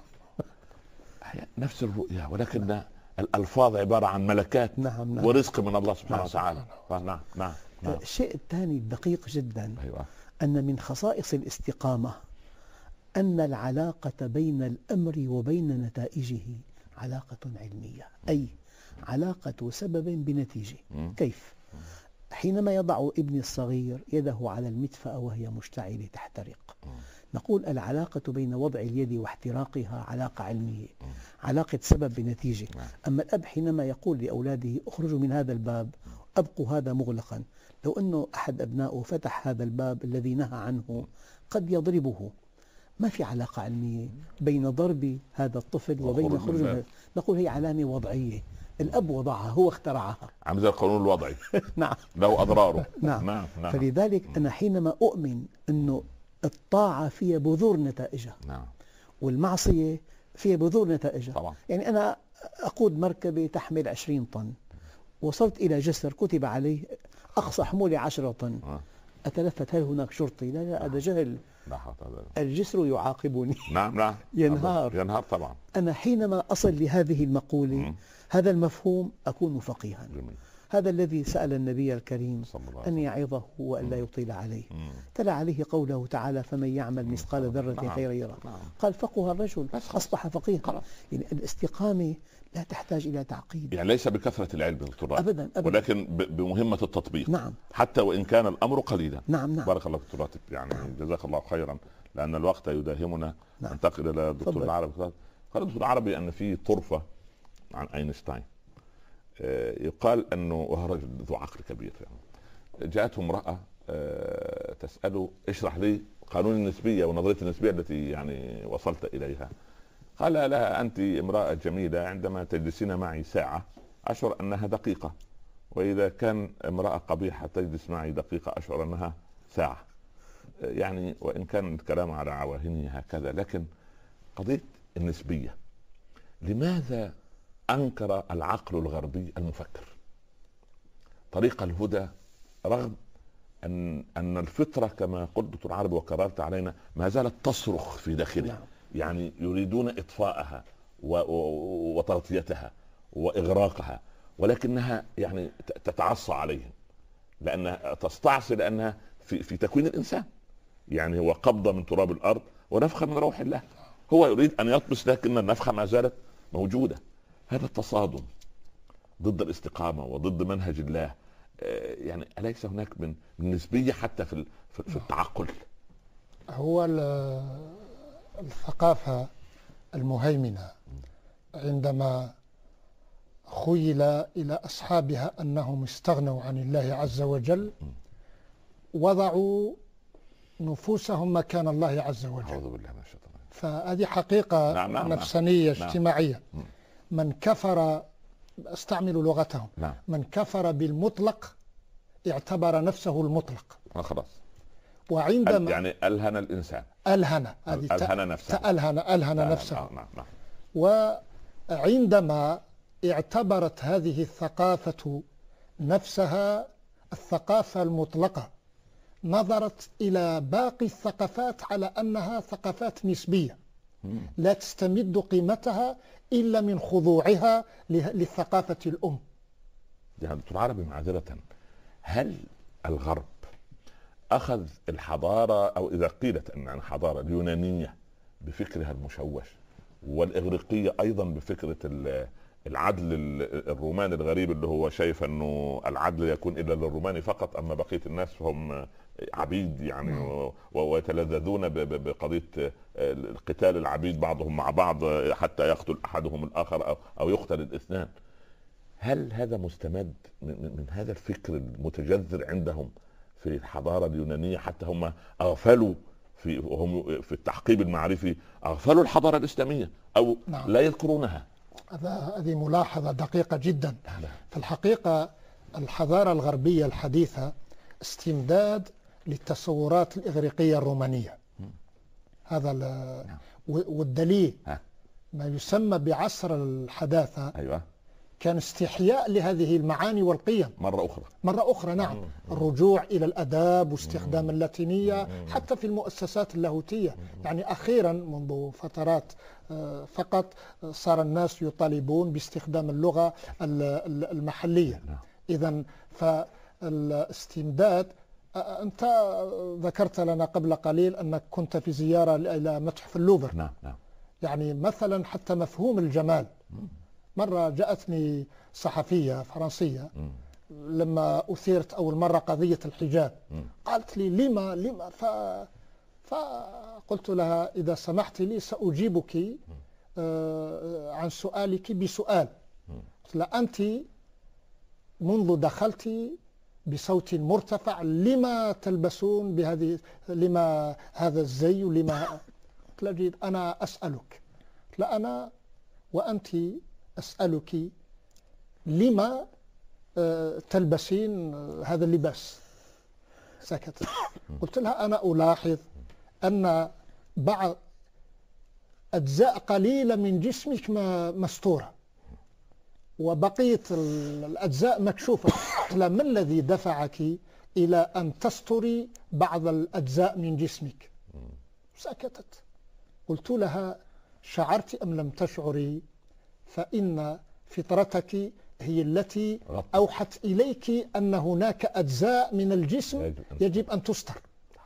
نفس الرؤيا، ولكن الألفاظ عبارة عن ملكات. نعم. نعم. ورزق من الله سبحانه وتعالى. نعم نعم. نعم. الشيء الثاني الدقيق جدا. أيوة. أن من خصائص الاستقامة أن العلاقة بين الأمر وبين نتائجه علاقة علمية، أي علاقة سبب بنتيجة. كيف؟ حينما يضع ابني الصغير يده على المدفأة وهي مشتعلة تحترق، نقول العلاقة بين وضع اليد واحتراقها علاقة علمية، علاقة سبب بنتيجة. أما الأب حينما يقول لأولاده: اخرجوا من هذا الباب، أبقوا هذا مغلقا، لو أنه أحد أبنائه فتح هذا الباب الذي نهى عنه قد يضربه. ما في علاقة علمية بين ضرب هذا الطفل وبين خروج. نقول هي علامة وضعية، الأب وضعها، هو اخترعها، عامل زي القانون الوضعي. نعم. له أضراره. نعم. نعم. نعم. فلذلك أنا حينما أؤمن أنه الطاعة فيها بذور نتائجها. نعم. والمعصية فيها بذور نتائجها. طبعا. يعني أنا أقود مركبة تحمل عشرين طن، وصلت إلى جسر كتب عليه أقصى حمولة عشرة طن. أه. أتلفت: هل هناك شرطي؟ لا لا، هذا جهل. الجسر يعاقبني. نعم نعم. ينهار. ينهار طبعا. أنا حينما أصل لهذه المقولة، م. هذا المفهوم، أكون فقيها. جميل. هذا الذي سأل النبي الكريم أن يعظه وأن لا يطيل عليه. مم. تلا عليه قوله تعالى: فمن يعمل مثقال ذرة خيرا يره. قال: فقه الرجل أصبح فقيها. يعني الاستقامة لا تحتاج إلى تعقيد، يعني ليس بكثرة العلم دكتور، أبدا أبدا، ولكن بمهمة التطبيق. نعم. حتى وإن كان الأمر قليلا. نعم نعم. بارك الله دكتور، يعني جزاك الله خيرا، لأن الوقت يداهمنا. نعم. ننتقل إلى الدكتور العربي. قال الدكتور العربي أن في طرفة عن أينشتاين يقال أنه، وهو رجل ذو عقل كبير، يعني جاءته امرأة تسأله: اشرح لي قانون النسبية ونظرية النسبية التي يعني وصلت إليها. قال لها: أنت امرأة جميلة، عندما تجلسين معي ساعة أشعر أنها دقيقة، وإذا كان امرأة قبيحة تجلس معي دقيقة أشعر أنها ساعة. يعني وإن كان الكلام على عواهنه هكذا، لكن قضية النسبية لماذا أنكر العقل الغربي المفكر طريق الهدى، رغم أن أن الفطرة كما قلت دكتور عربي وكررت علينا ما زالت تصرخ في داخله. نعم. يعني يريدون إطفاءها وتغطيتها وإغراقها، ولكنها يعني تتعصى عليهم، لأنها تستعصي، لأنها في, في تكوين الإنسان، يعني هو قبضة من تراب الأرض ونفخة من روح الله، هو يريد أن يطمس، لكن النفخة ما زالت موجودة. هذا التصادم ضد الاستقامة وضد منهج الله يعني أليس هناك من نسبية حتى في في التعقل؟ هو الثقافة المهيمنة عندما خيل إلى أصحابها أنهم استغنوا عن الله عز وجل وضعوا نفوسهم مكان الله عز وجل. أعوذ بالله من الشيطان. فهذه حقيقة نعم نعم نفسانية نعم اجتماعية. نعم. من كفر، استعمل لغتهم، نعم. من كفر بالمطلق اعتبر نفسه المطلق. آه خلاص. وعندما يعني ألهن الإنسان. ألهن هذه ألهن نفسه. تألهن ألهن نفسه. نعم نعم. وعندما اعتبرت هذه الثقافة نفسها الثقافة المطلقة، نظرت إلى باقي الثقافات على أنها ثقافات نسبية لا تستمد قيمتها إلا من خضوعها للثقافة الأم. يا دكتور عربي معذرة، هل الغرب أخذ الحضارة، أو إذا قيلت أن الحضارة اليونانية بفكرها المشوش والإغريقية أيضا بفكرة العدل الروماني الغريب اللي هو شايف أنه العدل يكون إلا للروماني فقط، أما بقية الناس هم عبيد يعني ويتلذذون بقضية قتال العبيد بعضهم مع بعض حتى يقتل أحدهم الآخر أو يقتل الاثنان. هل هذا مستمد من هذا الفكر المتجذر عندهم في الحضارة اليونانية، حتى هم أغفلوا في هم في التحقيب المعرفي أغفلوا الحضارة الإسلامية أو نعم. لا يذكرونها؟ هذه ملاحظة دقيقة جدا. في الحقيقة الحضارة الغربية الحديثة استمداد للتصورات الإغريقية الرومانية. هذا نعم. والدليل ها. ما يسمى بعصر الحداثة أيوة. كان استحياء لهذه المعاني والقيم مرة أخرى مرة أخرى نعم مم. الرجوع إلى الأداب واستخدام مم. اللاتينية مم. حتى في المؤسسات اللاهوتية. مم. يعني أخيرا منذ فترات فقط صار الناس يطالبون باستخدام اللغة المحلية. إذن فالاستمداد، أنت ذكرت لنا قبل قليل أنك كنت في زيارة إلى متحف اللوفر. نعم نعم. يعني مثلا حتى مفهوم الجمال، مرة جاءتني صحفية فرنسية لما أثيرت أول مرة قضية الحجاب، قالت لي لما لما ف... فقلت لها إذا سمحت لي سأجيبك عن سؤالك بسؤال. قلت لها أنت منذ دخلت بصوت مرتفع لما تلبسون بهذه، لما هذا الزي ولما؟ قلت لها جيد، أنا أسألك. قلت لها أنا وأنت أسألك لما تلبسين هذا اللباس؟ سكتت. قلت لها أنا ألاحظ أن بعض أجزاء قليلة من جسمك مستورة وبقية الأجزاء مكشوفة. قلت لها ما الذي دفعك إلى أن تستري بعض الأجزاء من جسمك؟ سكتت. قلت لها شعرت أم لم تشعري فإن فطرتك هي التي أوحت إليك أن هناك أجزاء من الجسم يجب أن تستر.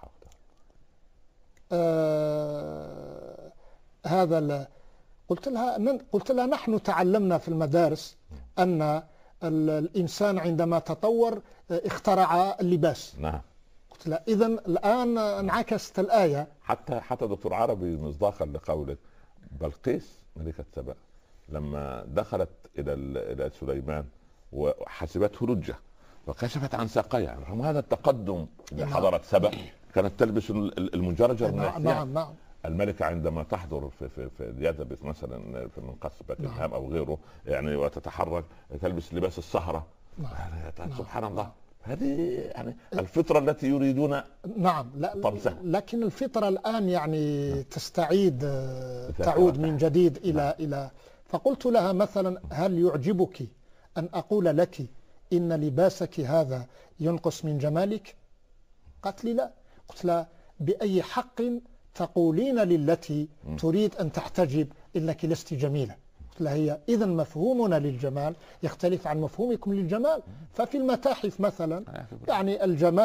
آه هذا قلت لها قلت لها نحن تعلمنا في المدارس أن الإنسان عندما تطور اخترع اللباس. نعم. قلت لها إذن الآن انعكست الآية. حتى حتى دكتور عربي مصداقا لقولك، بلقيس ملكة سبأ لما دخلت إلى إلى سليمان وحسبته لجة وكشفت عن ساقيها، رغم هذا التقدم لحضارة سبأ كانت تلبس المجرجر من نعم نعم نعم. الملكة عندما تحضر في في في اليزابيث مثلا في من قصر باكنهام نعم. أو غيره يعني وتتحرك تلبس لباس السهرة. نعم. يعني سبحان نعم. الله، هذه يعني الفطرة التي يريدون نعم لا طمسها. لكن الفطرة الآن يعني نعم. تستعيد تعود من جديد إلى نعم. إلى فقلت لها مثلا هل يعجبك أن أقول لك إن لباسك هذا ينقص من جمالك؟ قالت لي لا. قلت لها بأي حق تقولين للتي تريد أن تحتجب إنك لست جميلة؟ قلت لها هي إذن مفهومنا للجمال يختلف عن مفهومكم للجمال. ففي المتاحف مثلا يعني الجمال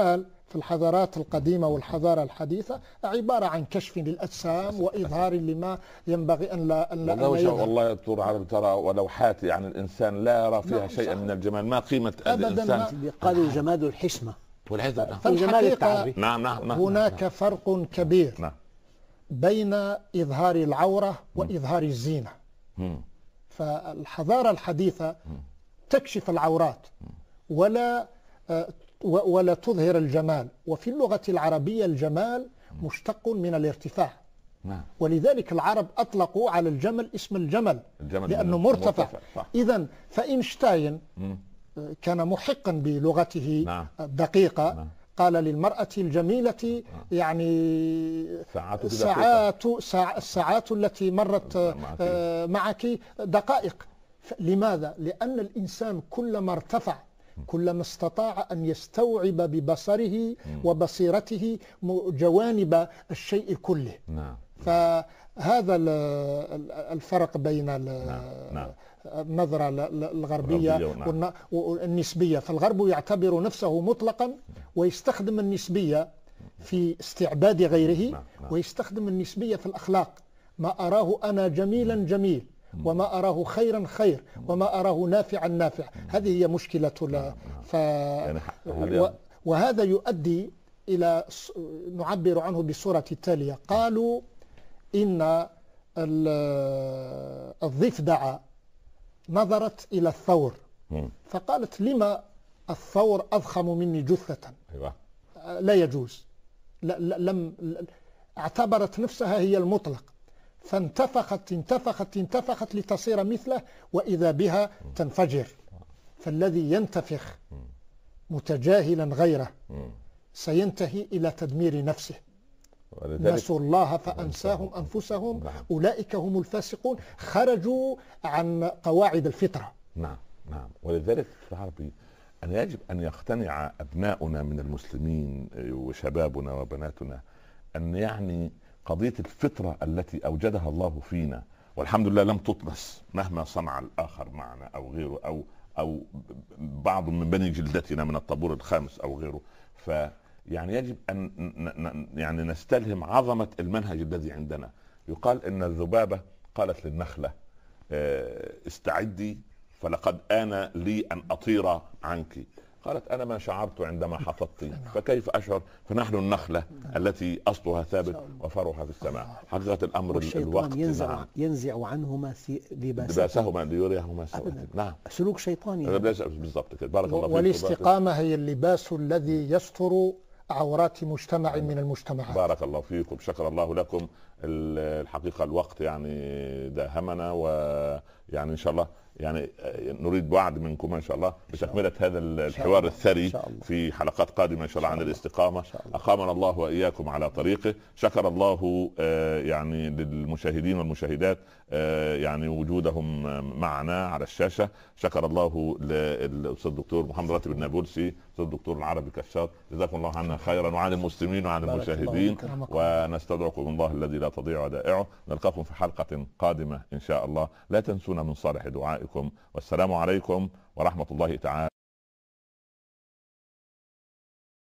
في الحضارات القديمة والحضارة الحديثة عبارة عن كشف للأجسام وإظهار لما ينبغي أن لا أن لا والله, والله يا دكتور عربي ترى ولوحات يعني الإنسان لا يرى فيها شيئا من الجمال. ما قيمة الإنسان؟ قالوا جمال الحشمة والحذر. فالحقيقة نعم نعم هناك نعم. فرق كبير نعم. بين إظهار العورة وإظهار الزينة. مم. فالحضارة الحديثة تكشف العورات ولا ولا تظهر الجمال، وفي اللغة العربية الجمال مشتق من الارتفاع. نعم. ولذلك العرب أطلقوا على الجمل اسم الجمل, الجمل لأنه مرتفع, مرتفع. إذن فإينشتاين مم. كان محقا بلغته. نعم. دقيقة. نعم. قال للمرأة الجميلة يعني ساعات ساعات الساعات التي مرت معك دقائق. لماذا؟ لأن الإنسان كلما ارتفع كلما استطاع أن يستوعب ببصره وبصيرته جوانب الشيء كله. نعم. فهذا الفرق بين النظرة الغربية والنسبية. فالغرب يعتبر نفسه مطلقا ويستخدم النسبية في استعباد غيره ويستخدم النسبية في الأخلاق. ما أراه أنا جميلا جميل وما أراه خيرا خير وما أراه نافعا نافع. هذه هي مشكلة لا. ف... وهذا يؤدي إلى نعبر عنه بالصورة التالية. قالوا إن الضفدع نظرت إلى الثور فقالت لما الثور أضخم مني جثة. لا يجوز. لا لم اعتبرت نفسها هي المطلق فانتفخت انتفخت انتفخت لتصير مثله وإذا بها تنفجر. فالذي ينتفخ متجاهلا غيره سينتهي إلى تدمير نفسه. نسوا الله فأنساهم أنفسهم أولئك هم الفاسقون. خرجوا عن قواعد الفطرة. نعم نعم. ولذلك في العربي أن يجب أن يقتنع أبناؤنا من المسلمين وشبابنا وبناتنا أن يعني قضية الفطرة التي أوجدها الله فينا والحمد لله لم تطمس مهما صنع الآخر معنا أو غيره أو أو بعض من بني جلدتنا من الطابور الخامس أو غيره. فيعني يجب أن يعني نستلهم عظمة المنهج الذي عندنا. يقال إن الذبابة قالت للنخلة استعدي فلقد آن لي أن أطير عنك. قالت أنا ما شعرت عندما حفظت فكيف أشعر. فنحن النخلة التي أصلها ثابت وفرعها في السماء. حقيقة الأمر الوقت ينزع, نعم. ينزع عنهما لباسهما ليريهما سوءتهما. نعم. سلوك شيطاني بالضبط كده. بارك الله فيك. والاستقامة هي اللباس الذي يستر عورات مجتمع من المجتمعات. بارك الله فيكم. شكر الله لكم. الحقيقة الوقت يعني داهمنا ويعني إن شاء الله يعني نريد وعد منكم إن شاء الله بتكملة هذا الحوار الثري في حلقات قادمة إن شاء الله عن الاستقامة. أقامنا الله وإياكم على طريقه. شكر الله يعني للمشاهدين والمشاهدات يعني وجودهم معنا على الشاشة. شكر الله للأستاذ الدكتور محمد راتب النابلسي، الأستاذ الدكتور العربي كشاف، جزاكم الله عنا خيرا وعن المسلمين وعن المشاهدين. ونستودعكم الله الذي لا تضيع ودائعه. نلقاكم في حلقة قادمة إن شاء الله. لا تنسونا من صالح دعائكم. والسلام عليكم ورحمة الله تعالى